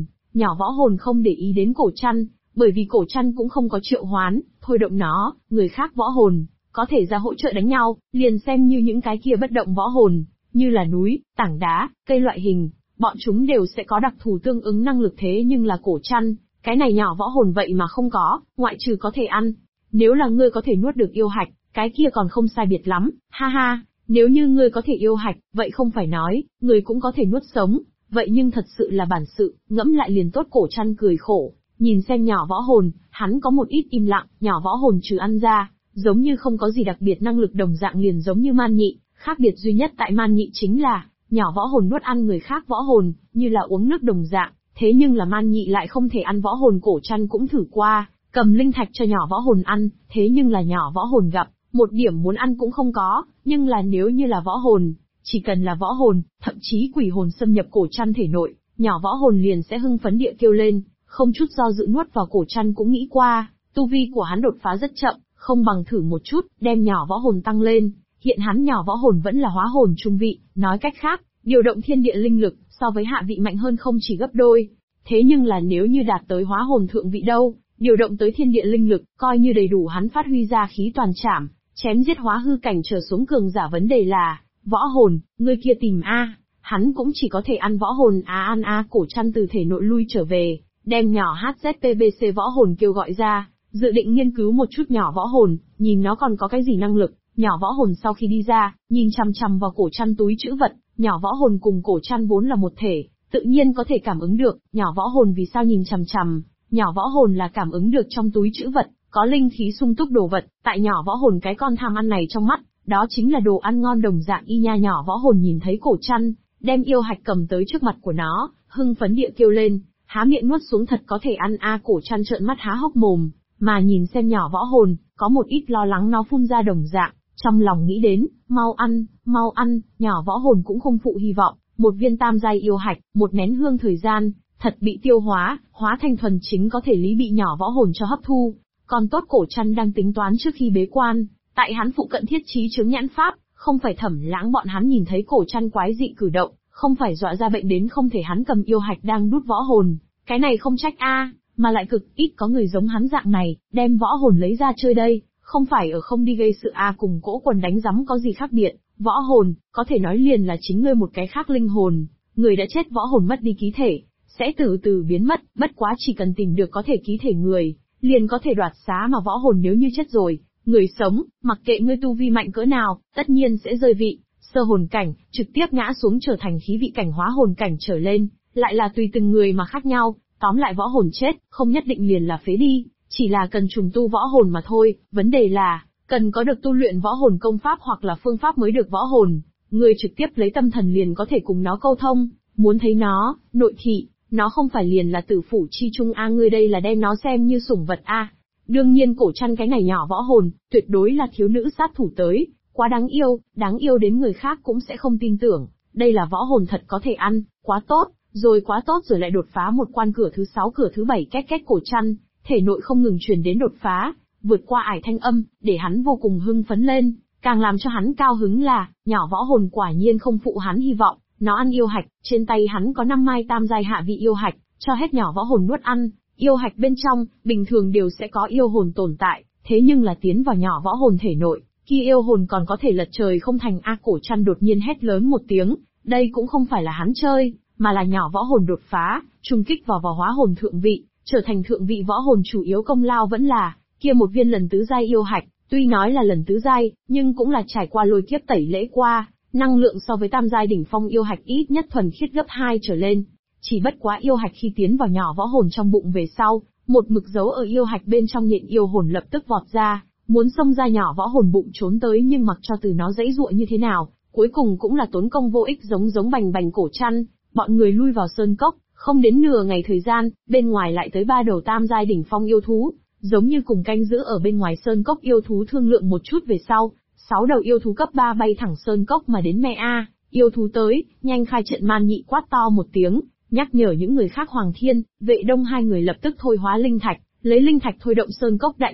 võ hồn không để ý đến Cổ Trăn, bởi vì Cổ Trăn cũng không có triệu hoán, thôi động nó, người khác võ hồn, có thể ra hỗ trợ đánh nhau, liền xem như những cái kia bất động võ hồn, như là núi, tảng đá, cây loại hình, bọn chúng đều sẽ có đặc thù tương ứng năng lực thế nhưng là Cổ Trăn, cái này nhỏ võ hồn vậy mà không có, ngoại trừ có thể ăn. Nếu là ngươi có thể nuốt được yêu hạch, cái kia còn không sai biệt lắm, ha ha, nếu như ngươi có thể yêu hạch, vậy không phải nói, ngươi cũng có thể nuốt sống, vậy nhưng thật sự là bản sự, ngẫm lại liền tốt. Cổ Trăn cười khổ, nhìn xem nhỏ võ hồn, hắn có một ít im lặng, nhỏ võ hồn trừ ăn ra, giống như không có gì đặc biệt năng lực đồng dạng liền giống như Man Nhị, khác biệt duy nhất tại Man Nhị chính là, nhỏ võ hồn nuốt ăn người khác võ hồn, như là uống nước đồng dạng, thế nhưng là Man Nhị lại không thể ăn võ hồn. Cổ Trăn cũng thử qua, cầm linh thạch cho nhỏ võ hồn ăn, thế nhưng là nhỏ võ hồn gặp, một điểm muốn ăn cũng không có, nhưng là nếu như là võ hồn, chỉ cần là võ hồn, thậm chí quỷ hồn xâm nhập Cổ Trăn thể nội, nhỏ võ hồn liền sẽ hưng phấn địa kêu lên, không chút do dự nuốt vào. Cổ Trăn cũng nghĩ qua, tu vi của hắn đột phá rất chậm, không bằng thử một chút, đem nhỏ võ hồn tăng lên, hiện hắn nhỏ võ hồn vẫn là hóa hồn trung vị, nói cách khác, điều động thiên địa linh lực, so với hạ vị mạnh hơn không chỉ gấp đôi. Thế nhưng là nếu như đạt tới hóa hồn thượng vị đâu, điều động tới thiên địa linh lực, coi như đầy đủ hắn phát huy ra khí toàn trảm, chém giết hóa hư cảnh trở xuống cường giả. Vấn đề là, võ hồn, ngươi kia tìm a, hắn cũng chỉ có thể ăn võ hồn ăn a. Cổ Trăn từ thể nội lui trở về, đem nhỏ HZPBC võ hồn kêu gọi ra, dự định nghiên cứu một chút nhỏ võ hồn, nhìn nó còn có cái gì năng lực. Nhỏ võ hồn sau khi đi ra, nhìn chằm chằm vào Cổ Trăn túi trữ vật, nhỏ võ hồn cùng Cổ Trăn vốn là một thể, tự nhiên có thể cảm ứng được, nhỏ võ hồn vì sao nhìn chằm chằm, nhỏ võ hồn là cảm ứng được trong túi trữ vật, có linh khí sung túc đồ vật, tại nhỏ võ hồn cái con tham ăn này trong mắt, đó chính là đồ ăn ngon đồng dạng y nha. Nhỏ võ hồn nhìn thấy Cổ Trăn, đem yêu hạch cầm tới trước mặt của nó, hưng phấn địa kêu lên, há miệng nuốt xuống thật có thể ăn a. Cổ Trăn trợn mắt há hốc mồm, mà nhìn xem nhỏ võ hồn, có một ít lo lắng nó phun ra đồng dạng, trong lòng nghĩ đến, mau ăn, nhỏ võ hồn cũng không phụ hy vọng, một viên tam giai yêu hạch, một nén hương thời gian, thật bị tiêu hóa thành thuần chính có thể lý bị nhỏ võ hồn cho hấp thu. Còn tốt Cổ Trăn đang tính toán trước khi bế quan, tại hắn phụ cận thiết trí chướng nhãn pháp, không phải Thẩm Lãng bọn hắn nhìn thấy Cổ Trăn quái dị cử động, không phải dọa ra bệnh đến không thể hắn cầm yêu hạch đang đút võ hồn, cái này không trách a, mà lại cực ít có người giống hắn dạng này, đem võ hồn lấy ra chơi đây, không phải ở không đi gây sự a. Cùng cỗ quần đánh rắm có gì khác biệt, võ hồn, có thể nói liền là chính ngươi một cái khác linh hồn, người đã chết võ hồn mất đi ký thể, sẽ từ từ biến mất, bất quá chỉ cần tìm được có thể ký thể người, liền có thể đoạt xá. Mà võ hồn nếu như chết rồi, người sống, mặc kệ ngươi tu vi mạnh cỡ nào, tất nhiên sẽ rơi vị, sơ hồn cảnh, trực tiếp ngã xuống trở thành khí vị cảnh hóa hồn cảnh trở lên, lại là tùy từng người mà khác nhau. Tóm lại võ hồn chết, không nhất định liền là phế đi, chỉ là cần trùng tu võ hồn mà thôi, vấn đề là, cần có được tu luyện võ hồn công pháp hoặc là phương pháp mới được. Võ hồn, người trực tiếp lấy tâm thần liền có thể cùng nó câu thông, muốn thấy nó, nội thị, nó không phải liền là tử phủ chi trung a. Ngươi đây là đem nó xem như sủng vật a. Đương nhiên Cổ Trăn cái này nhỏ võ hồn, tuyệt đối là thiếu nữ sát thủ tới, quá đáng yêu đến người khác cũng sẽ không tin tưởng, đây là võ hồn thật có thể ăn, quá tốt rồi lại đột phá một quan, cửa thứ 6 cửa thứ 7 két két. Cổ Trăn, thể nội không ngừng truyền đến đột phá, vượt qua ải thanh âm, để hắn vô cùng hưng phấn lên, càng làm cho hắn cao hứng là, nhỏ võ hồn quả nhiên không phụ hắn hy vọng, nó ăn yêu hạch, trên tay hắn có 5 mai tam giai hạ vị yêu hạch, cho hết nhỏ võ hồn nuốt ăn, yêu hạch bên trong, bình thường đều sẽ có yêu hồn tồn tại, thế nhưng là tiến vào nhỏ võ hồn thể nội, kia yêu hồn còn có thể lật trời không thành a. Cổ Trăn đột nhiên hét lớn một tiếng, đây cũng không phải là hắn chơi, mà là nhỏ võ hồn đột phá, trùng kích vào hóa hồn thượng vị, trở thành thượng vị võ hồn. Chủ yếu công lao vẫn là kia một viên lần tứ giai yêu hạch, tuy nói là lần tứ giai, nhưng cũng là trải qua lôi kiếp tẩy lễ qua, năng lượng so với tam giai đỉnh phong yêu hạch ít nhất thuần khiết gấp 2 trở lên. Chỉ bất quá yêu hạch khi tiến vào nhỏ võ hồn trong bụng về sau, một mực giấu ở yêu hạch bên trong nhện yêu hồn lập tức vọt ra, muốn xông ra nhỏ võ hồn bụng trốn tới, nhưng mặc cho từ nó giãy giụa như thế nào, cuối cùng cũng là tốn công vô ích. Giống bành bành. Cổ Trăn, bọn người lui vào sơn cốc, không đến nửa ngày thời gian, bên ngoài lại tới 3 đầu tam giai đỉnh phong yêu thú, giống như cùng canh giữ ở bên ngoài sơn cốc. Yêu thú thương lượng một chút về sau, 6 đầu yêu thú cấp 3 bay thẳng sơn cốc mà đến. Mẹ a, yêu thú tới, nhanh khai trận. Man Nhị quát to một tiếng, nhắc nhở những người khác. Hoàng Thiên, Vệ Đông hai người lập tức thôi hóa linh thạch, lấy linh thạch thôi động sơn cốc đại trận,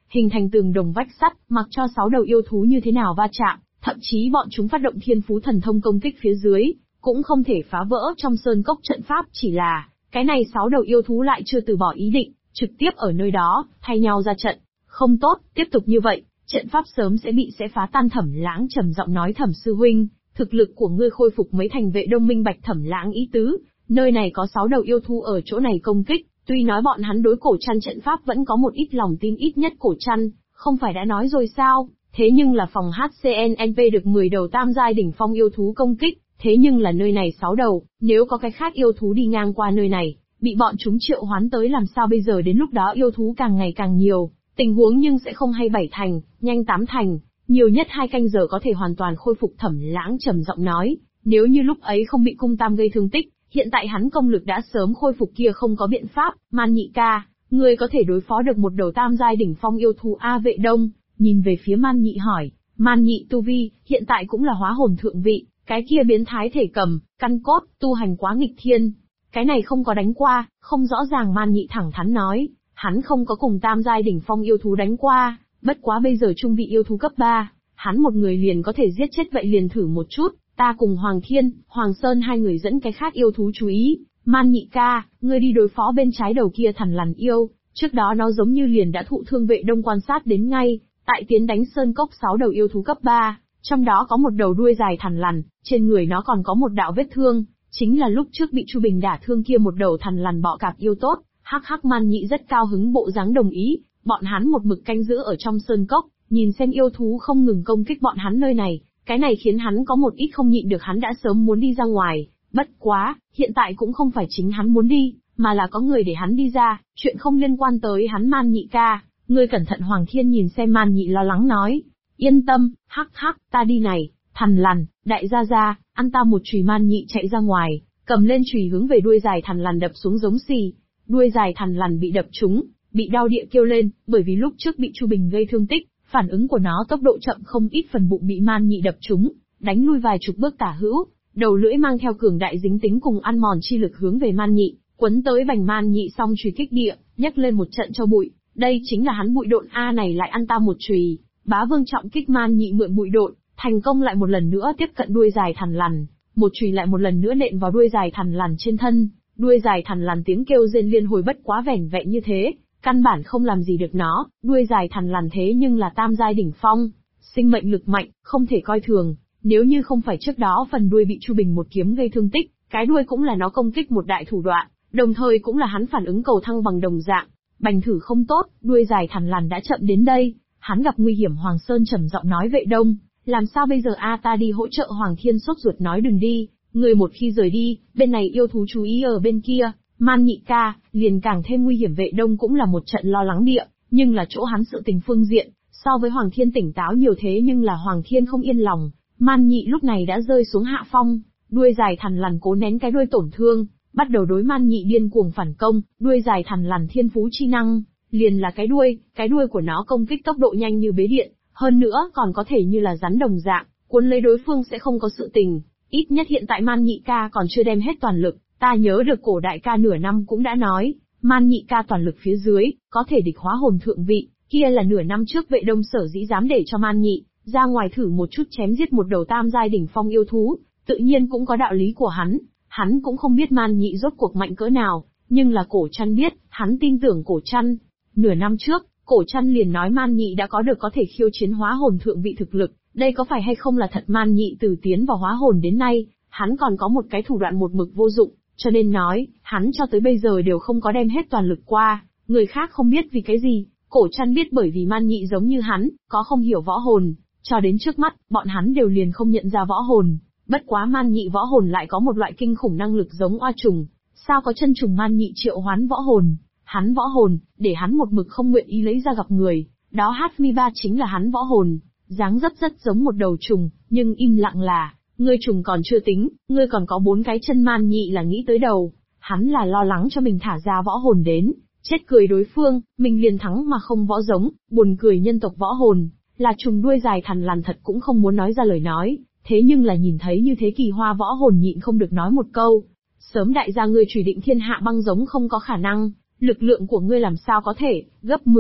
hình thành tường đồng vách sắt, mặc cho 6 đầu yêu thú như thế nào va chạm, thậm chí bọn chúng phát động thiên phú thần thông công kích phía dưới, cũng không thể phá vỡ trong sơn cốc trận pháp, chỉ là, cái này 6 đầu yêu thú lại chưa từ bỏ ý định, trực tiếp ở nơi đó, thay nhau ra trận. Không tốt, tiếp tục như vậy, trận pháp sớm sẽ phá tan. Thẩm Lãng trầm giọng nói. Thẩm sư huynh, thực lực của ngươi khôi phục mấy thành vệ đông minh bạch Thẩm Lãng ý tứ, nơi này có 6 đầu yêu thú ở chỗ này công kích, tuy nói bọn hắn đối Cổ Trăn trận pháp vẫn có một ít lòng tin, ít nhất Cổ Trăn, không phải đã nói rồi sao, thế nhưng là phòng HCNNV được 10 đầu tam giai đỉnh phong yêu thú công kích, thế nhưng là nơi này 6 đầu, nếu có cái khác yêu thú đi ngang qua nơi này, bị bọn chúng triệu hoán tới làm sao bây giờ, đến lúc đó yêu thú càng ngày càng nhiều, tình huống nhưng sẽ không hay 7 thành, nhanh 8 thành, nhiều nhất 2 canh giờ có thể hoàn toàn khôi phục. Thẩm Lãng trầm giọng nói, nếu như lúc ấy không bị cung tam gây thương tích, hiện tại hắn công lực đã sớm khôi phục kia không có biện pháp. Man Nhị ca, ngươi có thể đối phó được một đầu tam giai đỉnh phong yêu thú A Vệ Đông? Nhìn về phía Man Nhị hỏi. Man Nhị tu vi, hiện tại cũng là hóa hồn thượng vị, cái kia biến thái thể cầm, căn cốt, tu hành quá nghịch thiên. Cái này không có đánh qua, không rõ ràng. Man Nhị thẳng thắn nói, hắn không có cùng tam giai đỉnh phong yêu thú đánh qua, bất quá bây giờ trung vị yêu thú cấp 3, hắn một người liền có thể giết chết, vậy liền thử một chút, ta cùng Hoàng Thiên, Hoàng Sơn hai người dẫn cái khác yêu thú chú ý. Man Nhị ca, ngươi đi đối phó bên trái đầu kia Thằn Lằn yêu, trước đó nó giống như liền đã thụ thương. Vệ Đông quan sát đến ngay, tại tiến đánh sơn cốc 6 đầu yêu thú cấp 3, trong đó có một đầu đuôi dài Thằn Lằn, trên người nó còn có một đạo vết thương, chính là lúc trước bị Chu Bình đả thương kia một đầu Thằn Lằn bọ cạp yêu tốt. Hắc hắc. Man Nhị rất cao hứng bộ dáng đồng ý, bọn hắn một mực canh giữ ở trong sơn cốc, nhìn xem yêu thú không ngừng công kích bọn hắn nơi này, cái này khiến hắn có một ít không nhịn được, hắn đã sớm muốn đi ra ngoài, bất quá, hiện tại cũng không phải chính hắn muốn đi, mà là có người để hắn đi ra, chuyện không liên quan tới hắn. Man Nhị ca, ngươi cẩn thận. Hoàng Thiên nhìn xem Man Nhị lo lắng nói, yên tâm, hắc hắc, ta đi này. Thằn Lằn, đại gia gia, ăn ta một chùy. Man Nhị chạy ra ngoài, cầm lên chùy hướng về đuôi dài Thằn Lằn đập xuống giống xì. Đuôi dài Thằn Lằn bị đập trúng, bị đau địa kêu lên, bởi vì lúc trước bị Chu Bình gây thương tích, phản ứng của nó tốc độ chậm không ít, phần bụng bị Man Nhị đập trúng, đánh lui vài chục bước tả hữu, đầu lưỡi mang theo cường đại dính tính cùng ăn mòn chi lực hướng về Man Nhị, quấn tới bành. Man Nhị song chùy kích địa, nhấc lên một trận cho bụi, đây chính là hắn bụi độn a, này lại ăn ta một chùy. Bá Vương trọng kích. Man Nhị mượn bụi độn, thành công lại một lần nữa tiếp cận đuôi dài Thằn Lằn, một chùy lại một lần nữa nện vào đuôi dài Thằn Lằn trên thân. Đuôi dài Thằn Lằn tiếng kêu rên liên hồi, bất quá vẻn vẹn như thế, căn bản không làm gì được nó. Đuôi dài Thằn Lằn thế nhưng là tam giai đỉnh phong, sinh mệnh lực mạnh, không thể coi thường. Nếu như không phải trước đó phần đuôi bị Chu Bình một kiếm gây thương tích, cái đuôi cũng là nó công kích một đại thủ đoạn, đồng thời cũng là hắn phản ứng cầu thăng bằng đồng dạng. Bành thử không tốt, đuôi dài Thằn Lằn đã chậm đến đây, hắn gặp nguy hiểm. Hoàng Sơn trầm giọng nói, Vệ Đông, làm sao bây giờ a? Ta đi hỗ trợ. Hoàng Thiên sốt ruột nói, đừng đi, người một khi rời đi, bên này yêu thú chú ý ở bên kia. Man Nhị ca, liền càng thêm nguy hiểm. Vệ Đông cũng là một trận lo lắng địa, nhưng là chỗ hắn sự tình phương diện, so với Hoàng Thiên tỉnh táo nhiều, thế nhưng là Hoàng Thiên không yên lòng. Man Nhị lúc này đã rơi xuống hạ phong, đuôi dài Thằn Lằn cố nén cái đuôi tổn thương, bắt đầu đối Man Nhị điên cuồng phản công. Đuôi dài Thằn Lằn thiên phú chi năng, liền là cái đuôi của nó công kích tốc độ nhanh như bế điện, hơn nữa còn có thể như là rắn đồng dạng, cuốn lấy đối phương sẽ không có sự tình. Ít nhất hiện tại Man Nhị ca còn chưa đem hết toàn lực, ta nhớ được Cổ đại ca nửa năm cũng đã nói, Man Nhị ca toàn lực phía dưới, có thể địch hóa hồn thượng vị, kia là nửa năm trước Vệ Đông sở dĩ dám để cho Man Nhị ra ngoài thử một chút chém giết một đầu tam giai đỉnh phong yêu thú, tự nhiên cũng có đạo lý của hắn cũng không biết Man Nhị rốt cuộc mạnh cỡ nào, nhưng là Cổ Trăn biết, hắn tin tưởng Cổ Trăn. Nửa năm trước, Cổ Trăn liền nói Man Nhị đã có được có thể khiêu chiến hóa hồn thượng vị thực lực, đây có phải hay không là thật? Man Nhị từ tiến vào hóa hồn đến nay, hắn còn có một cái thủ đoạn một mực vô dụng, cho nên nói, hắn cho tới bây giờ đều không có đem hết toàn lực qua, người khác không biết vì cái gì, Cổ Trăn biết bởi vì Man Nhị giống như hắn, có không hiểu võ hồn, cho đến trước mắt, bọn hắn đều liền không nhận ra võ hồn, bất quá Man Nhị võ hồn lại có một loại kinh khủng năng lực giống oa trùng, sao có chân trùng Man Nhị triệu hoán võ hồn, hắn võ hồn, để hắn một mực không nguyện ý lấy ra gặp người, đó Hatmiva chính là hắn võ hồn, dáng dấp rất giống một đầu trùng, nhưng im lặng là, ngươi trùng còn chưa tính, ngươi còn có 4 cái chân. Man Nhị là nghĩ tới đầu, hắn là lo lắng cho mình thả ra võ hồn đến, chết cười đối phương, mình liền thắng mà không võ giống, buồn cười. Nhân tộc võ hồn, là trùng đuôi dài Thằn Lằn thật cũng không muốn nói ra lời nói, thế nhưng là nhìn thấy như thế kỳ hoa võ hồn nhịn không được nói một câu, sớm đại gia ngươi chủy định thiên hạ băng giống không có khả năng, lực lượng của ngươi làm sao có thể, gấp 10,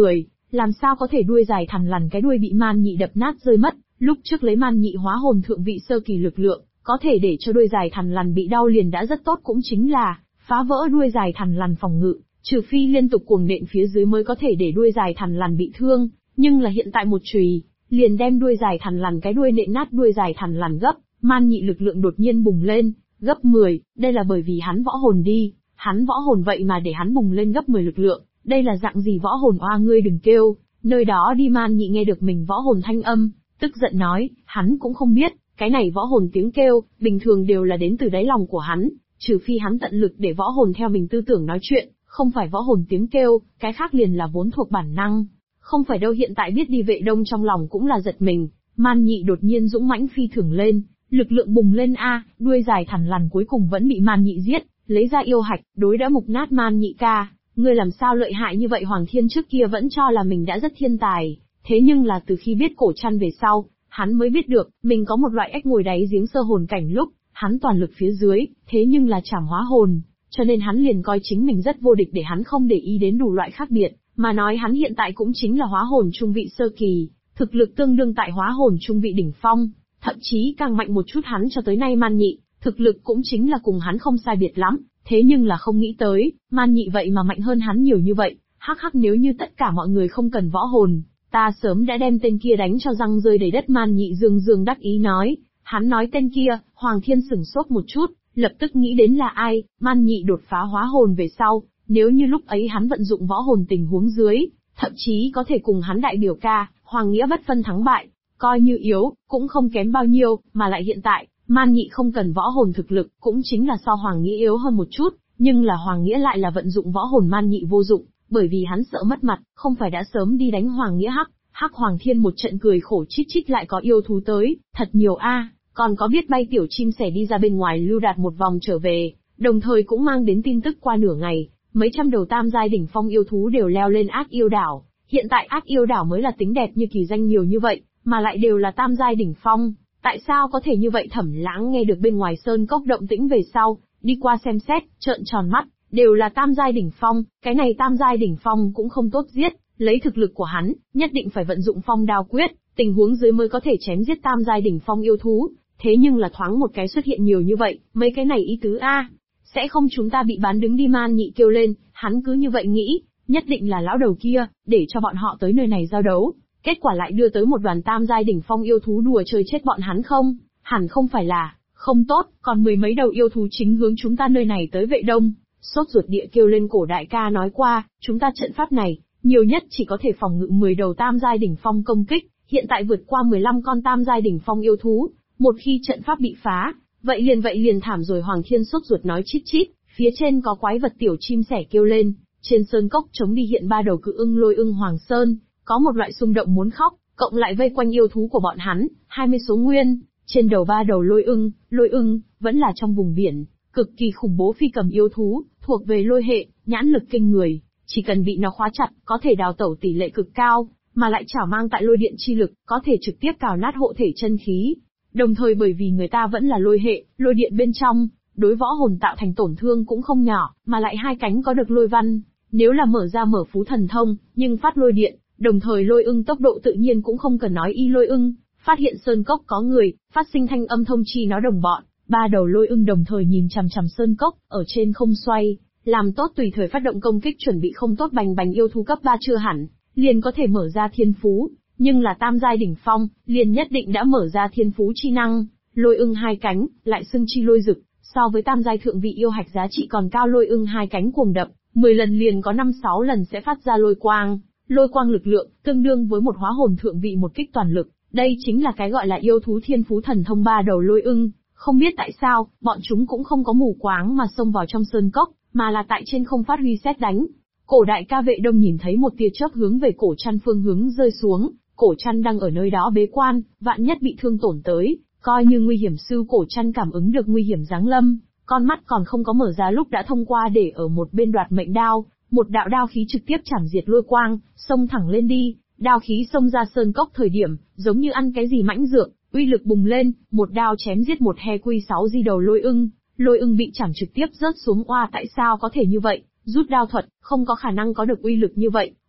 làm sao có thể đuôi dài thằn lằn cái đuôi bị Man Nhị đập nát rơi mất, lúc trước lấy Man Nhị hóa hồn thượng vị sơ kỳ lực lượng, có thể để cho đuôi dài thằn lằn bị đau liền đã rất tốt, cũng chính là phá vỡ đuôi dài thằn lằn phòng ngự, trừ phi liên tục cuồng nện phía dưới mới có thể để đuôi dài thằn lằn bị thương, nhưng là hiện tại một chùy liền đem đuôi dài thằn lằn cái đuôi nện nát đuôi dài thằn lằn gấp, Man Nhị lực lượng đột nhiên bùng lên, gấp 10, đây là bởi vì hắn võ hồn đi, hắn võ hồn vậy mà để hắn bùng lên gấp 10 lực lượng, đây là dạng gì võ hồn oa, ngươi đừng kêu, nơi đó đi. Man Nhị nghe được mình võ hồn thanh âm, tức giận nói, hắn cũng không biết, cái này võ hồn tiếng kêu, bình thường đều là đến từ đáy lòng của hắn, trừ phi hắn tận lực để võ hồn theo mình tư tưởng nói chuyện, không phải võ hồn tiếng kêu, cái khác liền là vốn thuộc bản năng. Không phải đâu, hiện tại biết đi Vệ Đông trong lòng cũng là giật mình, Man Nhị đột nhiên dũng mãnh phi thường lên, lực lượng bùng lên đuôi dài thằn lằn cuối cùng vẫn bị Man Nhị giết, lấy ra yêu hạch, đối đã mục nát. Man Nhị ca, ngươi làm sao lợi hại như vậy? Hoàng Thiên trước kia vẫn cho là mình đã rất thiên tài, thế nhưng là từ khi biết cổ chăn về sau, hắn mới biết được, mình có một loại ếch ngồi đáy giếng sơ hồn cảnh lúc, hắn toàn lực phía dưới, thế nhưng là chảm hóa hồn, cho nên hắn liền coi chính mình rất vô địch để hắn không để ý đến đủ loại khác biệt, mà nói hắn hiện tại cũng chính là hóa hồn trung vị sơ kỳ, thực lực tương đương tại hóa hồn trung vị đỉnh phong, thậm chí càng mạnh một chút. Hắn cho tới nay Man Nhị, thực lực cũng chính là cùng hắn không sai biệt lắm, thế nhưng là không nghĩ tới, Man Nhị vậy mà mạnh hơn hắn nhiều như vậy, hắc hắc, nếu như tất cả mọi người không cần võ hồn, ta sớm đã đem tên kia đánh cho răng rơi đầy đất. Man Nhị dương dương đắc ý nói, hắn nói tên kia, Hoàng Thiên sửng sốt một chút, lập tức nghĩ đến là ai. Man Nhị đột phá hóa hồn về sau, nếu như lúc ấy hắn vận dụng võ hồn tình huống dưới, thậm chí có thể cùng hắn đại biểu ca, Hoàng Nghĩa bất phân thắng bại, coi như yếu, cũng không kém bao nhiêu, mà lại hiện tại, Man Nhị không cần võ hồn thực lực, cũng chính là so Hoàng Nghĩa yếu hơn một chút, nhưng là Hoàng Nghĩa lại là vận dụng võ hồn. Man Nhị vô dụng, bởi vì hắn sợ mất mặt, không phải đã sớm đi đánh Hoàng Nghĩa. Hắc Hoàng Thiên một trận cười khổ chít chít, lại có yêu thú tới, thật nhiều còn có biết bay tiểu chim sẻ đi ra bên ngoài lưu đạt một vòng trở về, đồng thời cũng mang đến tin tức qua nửa ngày, mấy trăm đầu tam giai đỉnh phong yêu thú đều leo lên Ác Yêu Đảo, hiện tại Ác Yêu Đảo mới là tính đẹp như kỳ danh nhiều như vậy, mà lại đều là tam giai đỉnh phong, tại sao có thể như vậy? Thẩm Lãng nghe được bên ngoài sơn cốc động tĩnh về sau, đi qua xem xét, trợn tròn mắt, đều là tam giai đỉnh phong, cái này tam giai đỉnh phong cũng không tốt giết, lấy thực lực của hắn, nhất định phải vận dụng phong đao quyết, tình huống dưới mới có thể chém giết tam giai đỉnh phong yêu thú, thế nhưng là thoáng một cái xuất hiện nhiều như vậy, mấy cái này ý tứ sẽ không chúng ta bị bán đứng đi. Man Nhị kêu lên, hắn cứ như vậy nghĩ, nhất định là lão đầu kia, để cho bọn họ tới nơi này giao đấu, kết quả lại đưa tới một đoàn tam giai đỉnh phong yêu thú đùa chơi chết bọn hắn không, hẳn không phải là, không tốt, còn mười mấy đầu yêu thú chính hướng chúng ta nơi này tới. Vệ Đông sốt ruột địa kêu lên, cổ đại ca nói qua, chúng ta trận pháp này, nhiều nhất chỉ có thể phòng ngự 10 đầu tam giai đỉnh phong công kích, hiện tại vượt qua 15 con tam giai đỉnh phong yêu thú, một khi trận pháp bị phá, vậy liền thảm rồi. Hoàng Thiên sốt ruột nói chít chít, phía trên có quái vật tiểu chim sẻ kêu lên, trên sơn cốc chống đi hiện 3 đầu cự ưng Lôi Ưng Hoàng Sơn, có một loại xung động muốn khóc, cộng lại vây quanh yêu thú của bọn hắn, 20 số nguyên, trên đầu 3 đầu Lôi Ưng, vẫn là trong vùng biển, cực kỳ khủng bố phi cầm yêu thú, thuộc về lôi hệ, nhãn lực kinh người, chỉ cần bị nó khóa chặt, có thể đào tẩu tỷ lệ cực cao, mà lại chảo mang tại lôi điện chi lực, có thể trực tiếp cào nát hộ thể chân khí. Đồng thời bởi vì người ta vẫn là lôi hệ, lôi điện bên trong, đối võ hồn tạo thành tổn thương cũng không nhỏ, mà lại hai cánh có được lôi văn, nếu là mở phú thần thông, nhưng phát lôi điện, đồng thời Lôi Ưng tốc độ tự nhiên cũng không cần nói. Lôi Ưng phát hiện sơn cốc có người, phát sinh thanh âm thông chi nó đồng bọn, 3 đầu Lôi Ưng đồng thời nhìn chằm chằm sơn cốc, ở trên không xoay, làm tốt tùy thời phát động công kích, chuẩn bị không tốt bành yêu thú cấp 3 chưa hẳn liền có thể mở ra thiên phú, nhưng là tam giai đỉnh phong, liền nhất định đã mở ra thiên phú chi năng. Lôi Ưng hai cánh, lại xưng chi lôi dực, so với tam giai thượng vị yêu hạch giá trị còn cao. Lôi Ưng hai cánh cuồng đập, 10 lần liền có 5-6 lần sẽ phát ra lôi quang. Lôi quang lực lượng, tương đương với một hóa hồn thượng vị một kích toàn lực, đây chính là cái gọi là yêu thú thiên phú thần thông. 3 đầu Lôi Ưng, không biết tại sao, bọn chúng cũng không có mù quáng mà xông vào trong sơn cốc, mà là tại trên không phát huy sét đánh. Cổ đại ca Vệ Đông nhìn thấy một tia chớp hướng về cổ chăn phương hướng rơi xuống, cổ chăn đang ở nơi đó bế quan, vạn nhất bị thương tổn tới, coi như nguy hiểm. Sư cổ chăn cảm ứng được nguy hiểm giáng lâm, con mắt còn không có mở ra lúc đã thông qua để ở một bên đoạt mệnh đao, một đạo đao khí trực tiếp chảm diệt lôi quang, xông thẳng lên đi. Đao khí xông ra sơn cốc thời điểm, giống như ăn cái gì mãnh dược, uy lực bùng lên, một đao chém giết một Q6 di đầu Lôi Ưng. Lôi Ưng bị chảm trực tiếp rớt xuống. Tại sao có thể như vậy? Rút đao thuật, không có khả năng có được uy lực như vậy.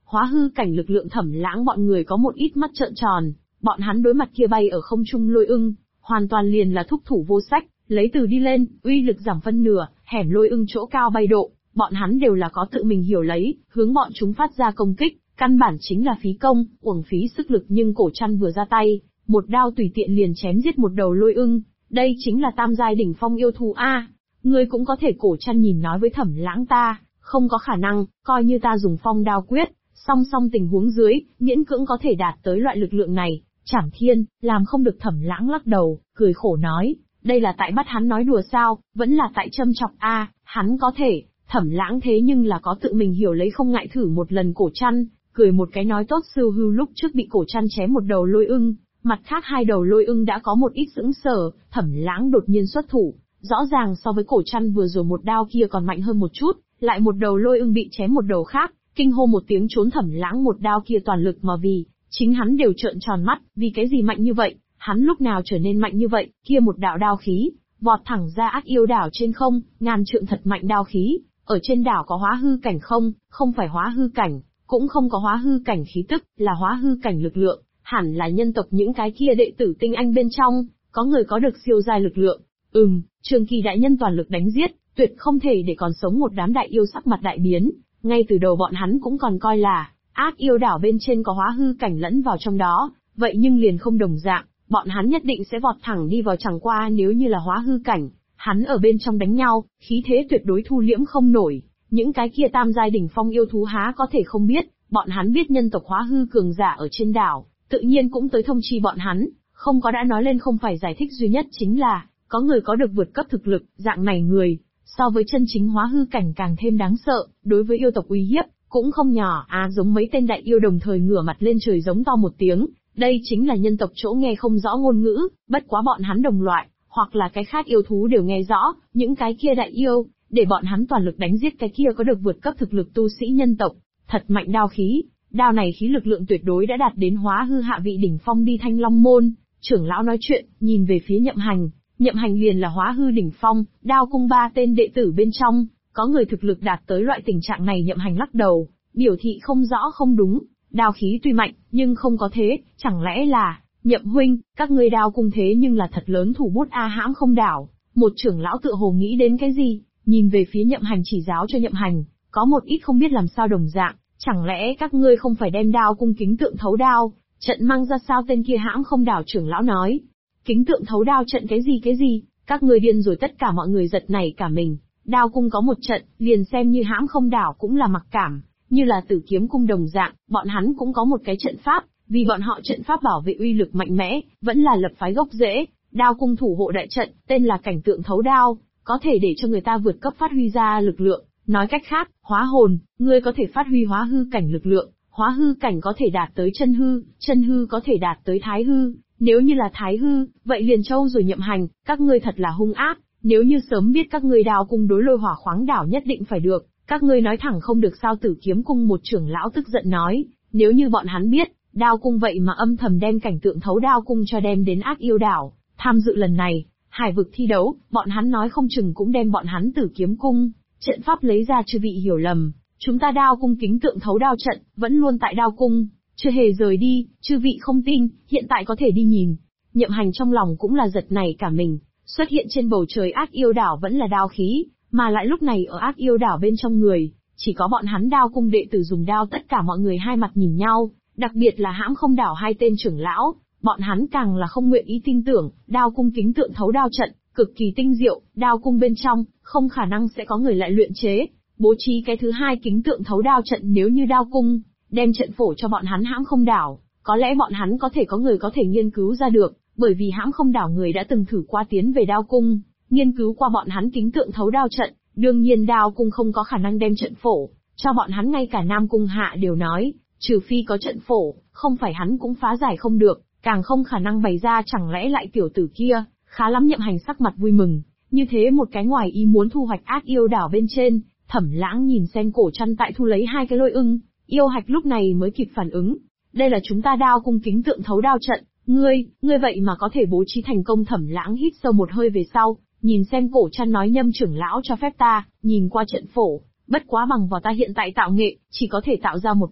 Hóa hư cảnh lực lượng Thẩm Lãng bọn người có một ít mắt trợn tròn, bọn hắn đối mặt kia bay ở không trung lôi ưng, hoàn toàn liền là thúc thủ vô sách, lấy từ đi lên, uy lực giảm phân nửa, hẻm lôi ưng chỗ cao bay độ, bọn hắn đều là có tự mình hiểu lấy, hướng bọn chúng phát ra công kích, căn bản chính là phí công, uổng phí sức lực nhưng Cổ Trăn vừa ra tay, một đao tùy tiện liền chém giết một đầu lôi ưng, đây chính là tam giai đỉnh phong yêu thú a. Ngươi cũng có thể Cổ Trăn nhìn nói với Thẩm Lãng ta, không có khả năng, coi như ta dùng phong đao quyết, song song tình huống dưới, miễn cưỡng có thể đạt tới loại lực lượng này, Trảm Thiên, làm không được. Thẩm Lãng lắc đầu, cười khổ nói, đây là tại bắt hắn nói đùa sao, vẫn là tại châm chọc a, hắn có thể, Thẩm Lãng thế nhưng là có tự mình hiểu lấy không ngại thử một lần. Cổ Trăn, cười một cái nói tốt. Sư hưu lúc trước bị Cổ Trăn chém một đầu lôi ưng, mặt khác hai đầu lôi ưng đã có một ít sững sờ, Thẩm Lãng đột nhiên xuất thủ, rõ ràng so với Cổ Trăn vừa rồi một đao kia còn mạnh hơn một chút, lại một đầu lôi ưng bị chém một đầu khác, kinh hô một tiếng trốn. Thẩm Lãng một đao kia toàn lực mà vì, chính hắn đều trợn tròn mắt, vì cái gì mạnh như vậy, hắn lúc nào trở nên mạnh như vậy, kia một đạo đao khí, vọt thẳng ra Ác Yêu đảo trên không, ngàn trượng thật mạnh đao khí, ở trên đảo có hóa hư cảnh không, không phải hóa hư cảnh, cũng không có hóa hư cảnh khí tức, là hóa hư cảnh lực lượng, hẳn là nhân tộc những cái kia đệ tử tinh anh bên trong, có người có được siêu giai lực lượng. Trường Kỳ đại nhân toàn lực đánh giết, tuyệt không thể để còn sống một đám đại yêu. Sắc mặt đại biến, ngay từ đầu bọn hắn cũng còn coi là Ác Yêu đảo bên trên có hóa hư cảnh lẫn vào trong đó, vậy nhưng liền không đồng dạng, bọn hắn nhất định sẽ vọt thẳng đi vào, chẳng qua nếu như là hóa hư cảnh, hắn ở bên trong đánh nhau, khí thế tuyệt đối thu liễm không nổi, những cái kia tam giai đỉnh phong yêu thú há có thể không biết, bọn hắn biết nhân tộc hóa hư cường giả ở trên đảo, tự nhiên cũng tới thông chi bọn hắn, không có đã nói lên không phải giải thích duy nhất chính là, có người có được vượt cấp thực lực, dạng này người, so với chân chính hóa hư cảnh càng thêm đáng sợ, đối với yêu tộc uy hiếp, cũng không nhỏ giống mấy tên đại yêu đồng thời ngửa mặt lên trời giống to một tiếng, đây chính là nhân tộc chỗ nghe không rõ ngôn ngữ, bất quá bọn hắn đồng loại, hoặc là cái khác yêu thú đều nghe rõ, những cái kia đại yêu, để bọn hắn toàn lực đánh giết cái kia có được vượt cấp thực lực tu sĩ nhân tộc, thật mạnh đao khí, đao này khí lực lượng tuyệt đối đã đạt đến hóa hư hạ vị đỉnh phong. Đi Thanh Long môn, trưởng lão nói chuyện, nhìn về phía Nhậm Hành liền là hóa hư đỉnh phong, Đao cung 3 tên đệ tử bên trong, có người thực lực đạt tới loại tình trạng này. Nhậm Hành lắc đầu, biểu thị không rõ không đúng, đao khí tuy mạnh, nhưng không có thế, chẳng lẽ là, Nhậm huynh, các ngươi Đao cung thế nhưng là thật lớn thủ bút hãm không đảo. Một trưởng lão tựa hồ nghĩ đến cái gì, nhìn về phía Nhậm Hành chỉ giáo cho Nhậm Hành, có một ít không biết làm sao đồng dạng, chẳng lẽ các ngươi không phải đem Đao cung kính tượng thấu đao, trận mang ra sao? Tên kia hãm không đảo trưởng lão nói, kính tượng thấu đao trận cái gì, các ngươi điên rồi. Tất cả mọi người giật nảy cả mình, Đao cung có một trận, liền xem như hãm không đảo cũng là mặc cảm, như là Tử Kiếm cung đồng dạng, bọn hắn cũng có một cái trận pháp, vì bọn họ trận pháp bảo vệ uy lực mạnh mẽ, vẫn là lập phái gốc rễ. Đao cung thủ hộ đại trận, tên là cảnh tượng thấu đao, có thể để cho người ta vượt cấp phát huy ra lực lượng. Nói cách khác, hóa hồn, ngươi có thể phát huy hóa hư cảnh lực lượng, hóa hư cảnh có thể đạt tới chân hư có thể đạt tới thái hư, nếu như là thái hư, vậy liền châu rồi. Nhậm Hành, các ngươi thật là hung ác, nếu như sớm biết các ngươi Đao cung đối Lôi Hỏa khoáng đảo nhất định phải được, các ngươi nói thẳng không được sao? Tử Kiếm cung một trưởng lão tức giận nói, nếu như bọn hắn biết, Đao cung vậy mà âm thầm đem cảnh tượng thấu Đao cung cho đem đến Ác Yêu đảo, tham dự lần này hải vực thi đấu, bọn hắn nói không chừng cũng đem bọn hắn Tử Kiếm cung trận pháp lấy ra. Chư vị hiểu lầm, chúng ta Đao cung kính tượng thấu đao trận vẫn luôn tại Đao cung, chưa hề rời đi. Chư vị không tin, hiện tại có thể đi nhìn. Nhậm Hành trong lòng cũng là giật nảy cả mình, xuất hiện trên bầu trời Ác Yêu đảo vẫn là đao khí, mà lại lúc này ở Ác Yêu đảo bên trong người, chỉ có bọn hắn Đao cung đệ tử dùng đao. Tất cả mọi người hai mặt nhìn nhau, đặc biệt là hãm không đảo hai tên trưởng lão, bọn hắn càng là không nguyện ý tin tưởng, Đao cung kính tượng thấu đao trận, cực kỳ tinh diệu, Đao cung bên trong, không khả năng sẽ có người lại luyện chế, bố trí cái thứ hai kính tượng thấu đao trận. Nếu như Đao cung đem trận phổ cho bọn hắn hãm không đảo, có lẽ bọn hắn có người có thể nghiên cứu ra được, bởi vì hãm không đảo người đã từng thử qua tiến về Đao cung, nghiên cứu qua bọn hắn kính tượng thấu đao trận, đương nhiên Đao cung không có khả năng đem trận phổ cho bọn hắn. Ngay cả Nam cung hạ đều nói, trừ phi có trận phổ, không phải hắn cũng phá giải không được, càng không khả năng bày ra. Chẳng lẽ lại tiểu tử kia, khá lắm. Nhậm Hành sắc mặt vui mừng, như thế một cái ngoài ý muốn thu hoạch Ác Yêu đảo bên trên. Thẩm Lãng nhìn xem Cổ Trăn tại thu lấy hai cái lôi ưng, yêu hạch lúc này mới kịp phản ứng, đây là chúng ta Đao cung kính tượng thấu đao trận, ngươi vậy mà có thể bố trí thành công. Thẩm Lãng hít sâu một hơi về sau, nhìn xem Cổ Trăn nói, Nhâm trưởng lão cho phép ta nhìn qua trận phổ, bất quá bằng vào ta hiện tại tạo nghệ, chỉ có thể tạo ra một mặt,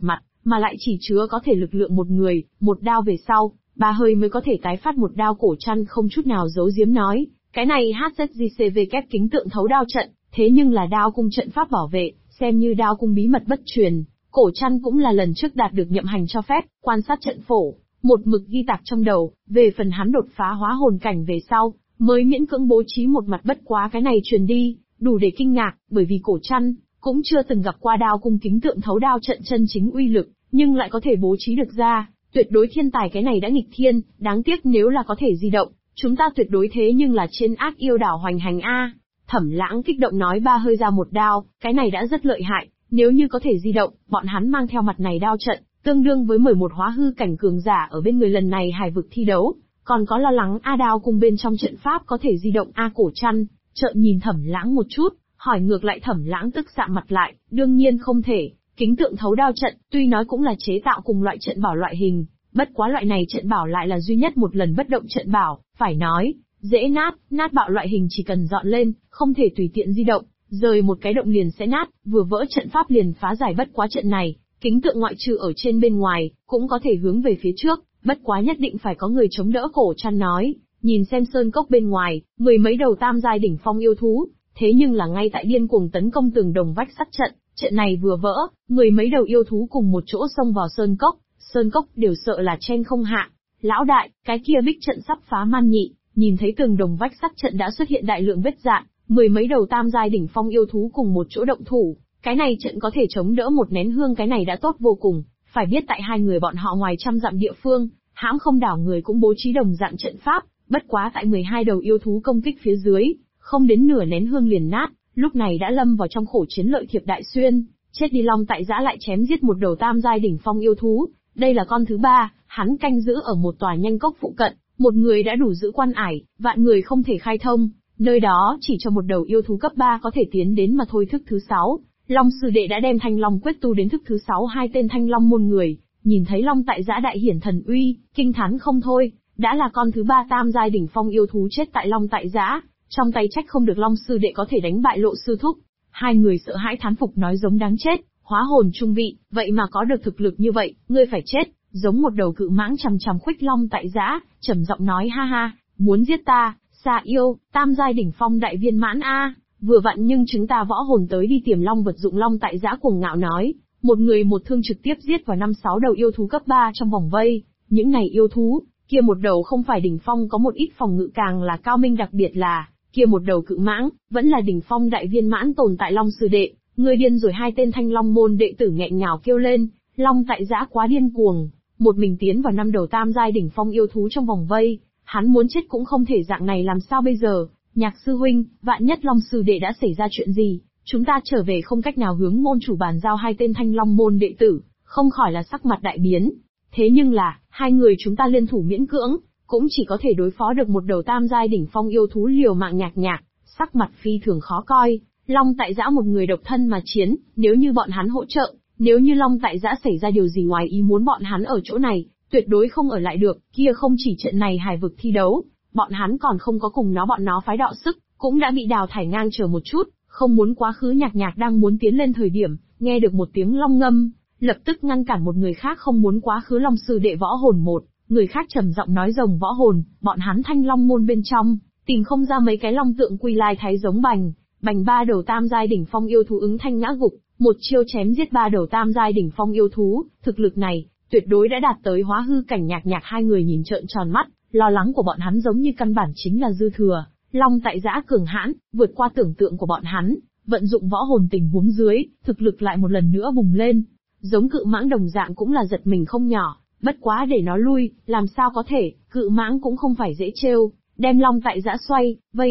mà lại chỉ chứa có thể lực lượng một người, một đao về sau, 3 hơi mới có thể tái phát một đao. Cổ Trăn không chút nào giấu giếm nói, cái này HZJCV kính tượng thấu đao trận, thế nhưng là đao cung trận pháp bảo vệ, xem như đao cung bí mật bất truyền. Cổ Trăn cũng là lần trước đạt được nhậm hành cho phép, quan sát trận phổ, một mực ghi tạc trong đầu, về phần hắn đột phá hóa hồn cảnh về sau, mới miễn cưỡng bố trí một mặt, bất quá cái này truyền đi, đủ để kinh ngạc, bởi vì Cổ Trăn cũng chưa từng gặp qua đao cung kính tượng thấu đao trận chân chính uy lực, nhưng lại có thể bố trí được ra, tuyệt đối thiên tài, cái này đã nghịch thiên, đáng tiếc nếu là có thể di động, chúng ta tuyệt đối thế nhưng là trên ác yêu đảo hoành hành a. Thẩm Lãng kích động nói, 3 hơi ra một đao, cái này đã rất lợi hại, nếu như có thể di động, bọn hắn mang theo mặt này đao trận, tương đương với 11 hóa hư cảnh cường giả ở bên người lần này hải vực thi đấu, còn có lo lắng đao cung bên trong trận pháp có thể di động Cổ Trăn trợn nhìn Thẩm Lãng một chút, hỏi ngược lại. Thẩm Lãng tức sạm mặt lại, đương nhiên không thể, kính tượng thấu đao trận, tuy nói cũng là chế tạo cùng loại trận bảo loại hình, bất quá loại này trận bảo lại là duy nhất một lần bất động trận bảo, phải nói, dễ nát bạo loại hình chỉ cần dọn lên, không thể tùy tiện di động, rời một cái động liền sẽ nát, vừa vỡ trận pháp liền phá giải. Bất quá trận này, kính tượng ngoại trừ ở trên bên ngoài, cũng có thể hướng về phía trước, bất quá nhất định phải có người chống đỡ. Cổ Trăn nói, nhìn xem sơn cốc bên ngoài, 10 mấy đầu tam giai đỉnh phong yêu thú, thế nhưng là ngay tại điên cuồng tấn công tường đồng vách sắt trận, trận này vừa vỡ, 10 mấy đầu yêu thú cùng một chỗ xông vào sơn cốc đều sợ là chen không hạ. Lão đại, cái kia bích trận sắp phá man nhị, nhìn thấy tường đồng vách sắt trận đã xuất hiện đại lượng vết rạn, 10 mấy đầu tam giai đỉnh phong yêu thú cùng một chỗ động thủ, cái này trận có thể chống đỡ một nén hương, cái này đã tốt vô cùng. Phải biết tại hai người bọn họ ngoài trăm dặm địa phương, hãm không đảo người cũng bố trí đồng dạng trận pháp, bất quá tại 12 đầu yêu thú công kích phía dưới, không đến nửa nén hương liền nát, lúc này đã lâm vào trong khổ chiến. Lợi Thiệp đại xuyên, chết đi. Long Tại Giã lại chém giết một đầu tam giai đỉnh phong yêu thú, đây là con thứ 3, hắn canh giữ ở một tòa nhanh cốc phụ cận, một người đã đủ giữ quan ải, vạn người không thể khai thông, nơi đó chỉ cho một đầu yêu thú cấp 3 có thể tiến đến mà thôi. Thức thứ 6, Long sư đệ đã đem Thanh Long quyết tu đến thức thứ 6, hai tên Thanh Long môn người, nhìn thấy Long Tại Giã đại hiển thần uy, kinh thán không thôi, đã là con thứ 3 tam giai đỉnh phong yêu thú chết tại Long Tại Giã, trong tay trách không được Long sư đệ có thể đánh bại Lộ sư thúc. Hai người sợ hãi thán phục nói, giống đáng chết, hóa hồn trung vị, vậy mà có được thực lực như vậy, ngươi phải chết. Giống một đầu cự mãng chằm chằm Khuếch Long Tại Giã, trầm giọng nói, ha ha, muốn giết ta, xa yêu, tam giai đỉnh phong đại viên mãn a, vừa vặn nhưng chúng ta võ hồn tới đi. Tiềm Long vật dụng. Long Tại Giã cuồng ngạo nói, một người một thương trực tiếp giết vào 5-6 đầu yêu thú cấp 3 trong vòng vây. Những này yêu thú, kia một đầu không phải đỉnh phong có một ít phòng ngự càng là cao minh, đặc biệt là kia một đầu cự mãng, vẫn là đỉnh phong đại viên mãn tồn tại. Long sư đệ, ngươi điên rồi. Hai tên Thanh Long môn đệ tử nghẹn ngào kêu lên, Long Tại Giã quá điên cuồng, một mình tiến vào 5 đầu tam giai đỉnh phong yêu thú trong vòng vây, hắn muốn chết cũng không thể, dạng này làm sao bây giờ? Nhạc sư huynh, vạn nhất Long sư đệ đã xảy ra chuyện gì, chúng ta trở về không cách nào hướng môn chủ bàn giao. Hai tên Thanh Long môn đệ tử, không khỏi là sắc mặt đại biến. Thế nhưng là, hai người chúng ta liên thủ miễn cưỡng, cũng chỉ có thể đối phó được một đầu tam giai đỉnh phong yêu thú. Liều mạng. Nhạc, sắc mặt phi thường khó coi. Long Tại Giã một người độc thân mà chiến, nếu như bọn hắn hỗ trợ, nếu như Long Tại Giã xảy ra điều gì ngoài ý muốn, bọn hắn ở chỗ này, tuyệt đối không ở lại được. Kia không chỉ trận này hải vực thi đấu, bọn hắn còn không có cùng bọn nó phái đọ sức, cũng đã bị đào thải ngang. Chờ một chút, không muốn quá khứ. Nhạc đang muốn tiến lên thời điểm, nghe được một tiếng long ngâm, lập tức ngăn cản một người khác không muốn quá khứ. Long sư đệ võ hồn một, người khác trầm giọng nói, rồng võ hồn, bọn hắn Thanh Long môn bên trong, tìm không ra mấy cái long tượng Quy Lai Thái giống bành 3 đầu tam giai đỉnh phong yêu thú ứng thanh ngã gục, một chiêu chém giết 3 đầu tam giai đỉnh phong yêu thú, thực lực này, tuyệt đối đã đạt tới hóa hư cảnh. Nhạc hai người nhìn trợn tròn mắt, lo lắng của bọn hắn giống như căn bản chính là dư thừa. Long Tại Giã cường hãn, vượt qua tưởng tượng của bọn hắn, vận dụng võ hồn tình huống dưới, thực lực lại một lần nữa bùng lên. Giống cự mãng đồng dạng cũng là giật mình không nhỏ, bất quá để nó lui, làm sao có thể, cự mãng cũng không phải dễ trêu, đem Long Tại Giã xoay, vây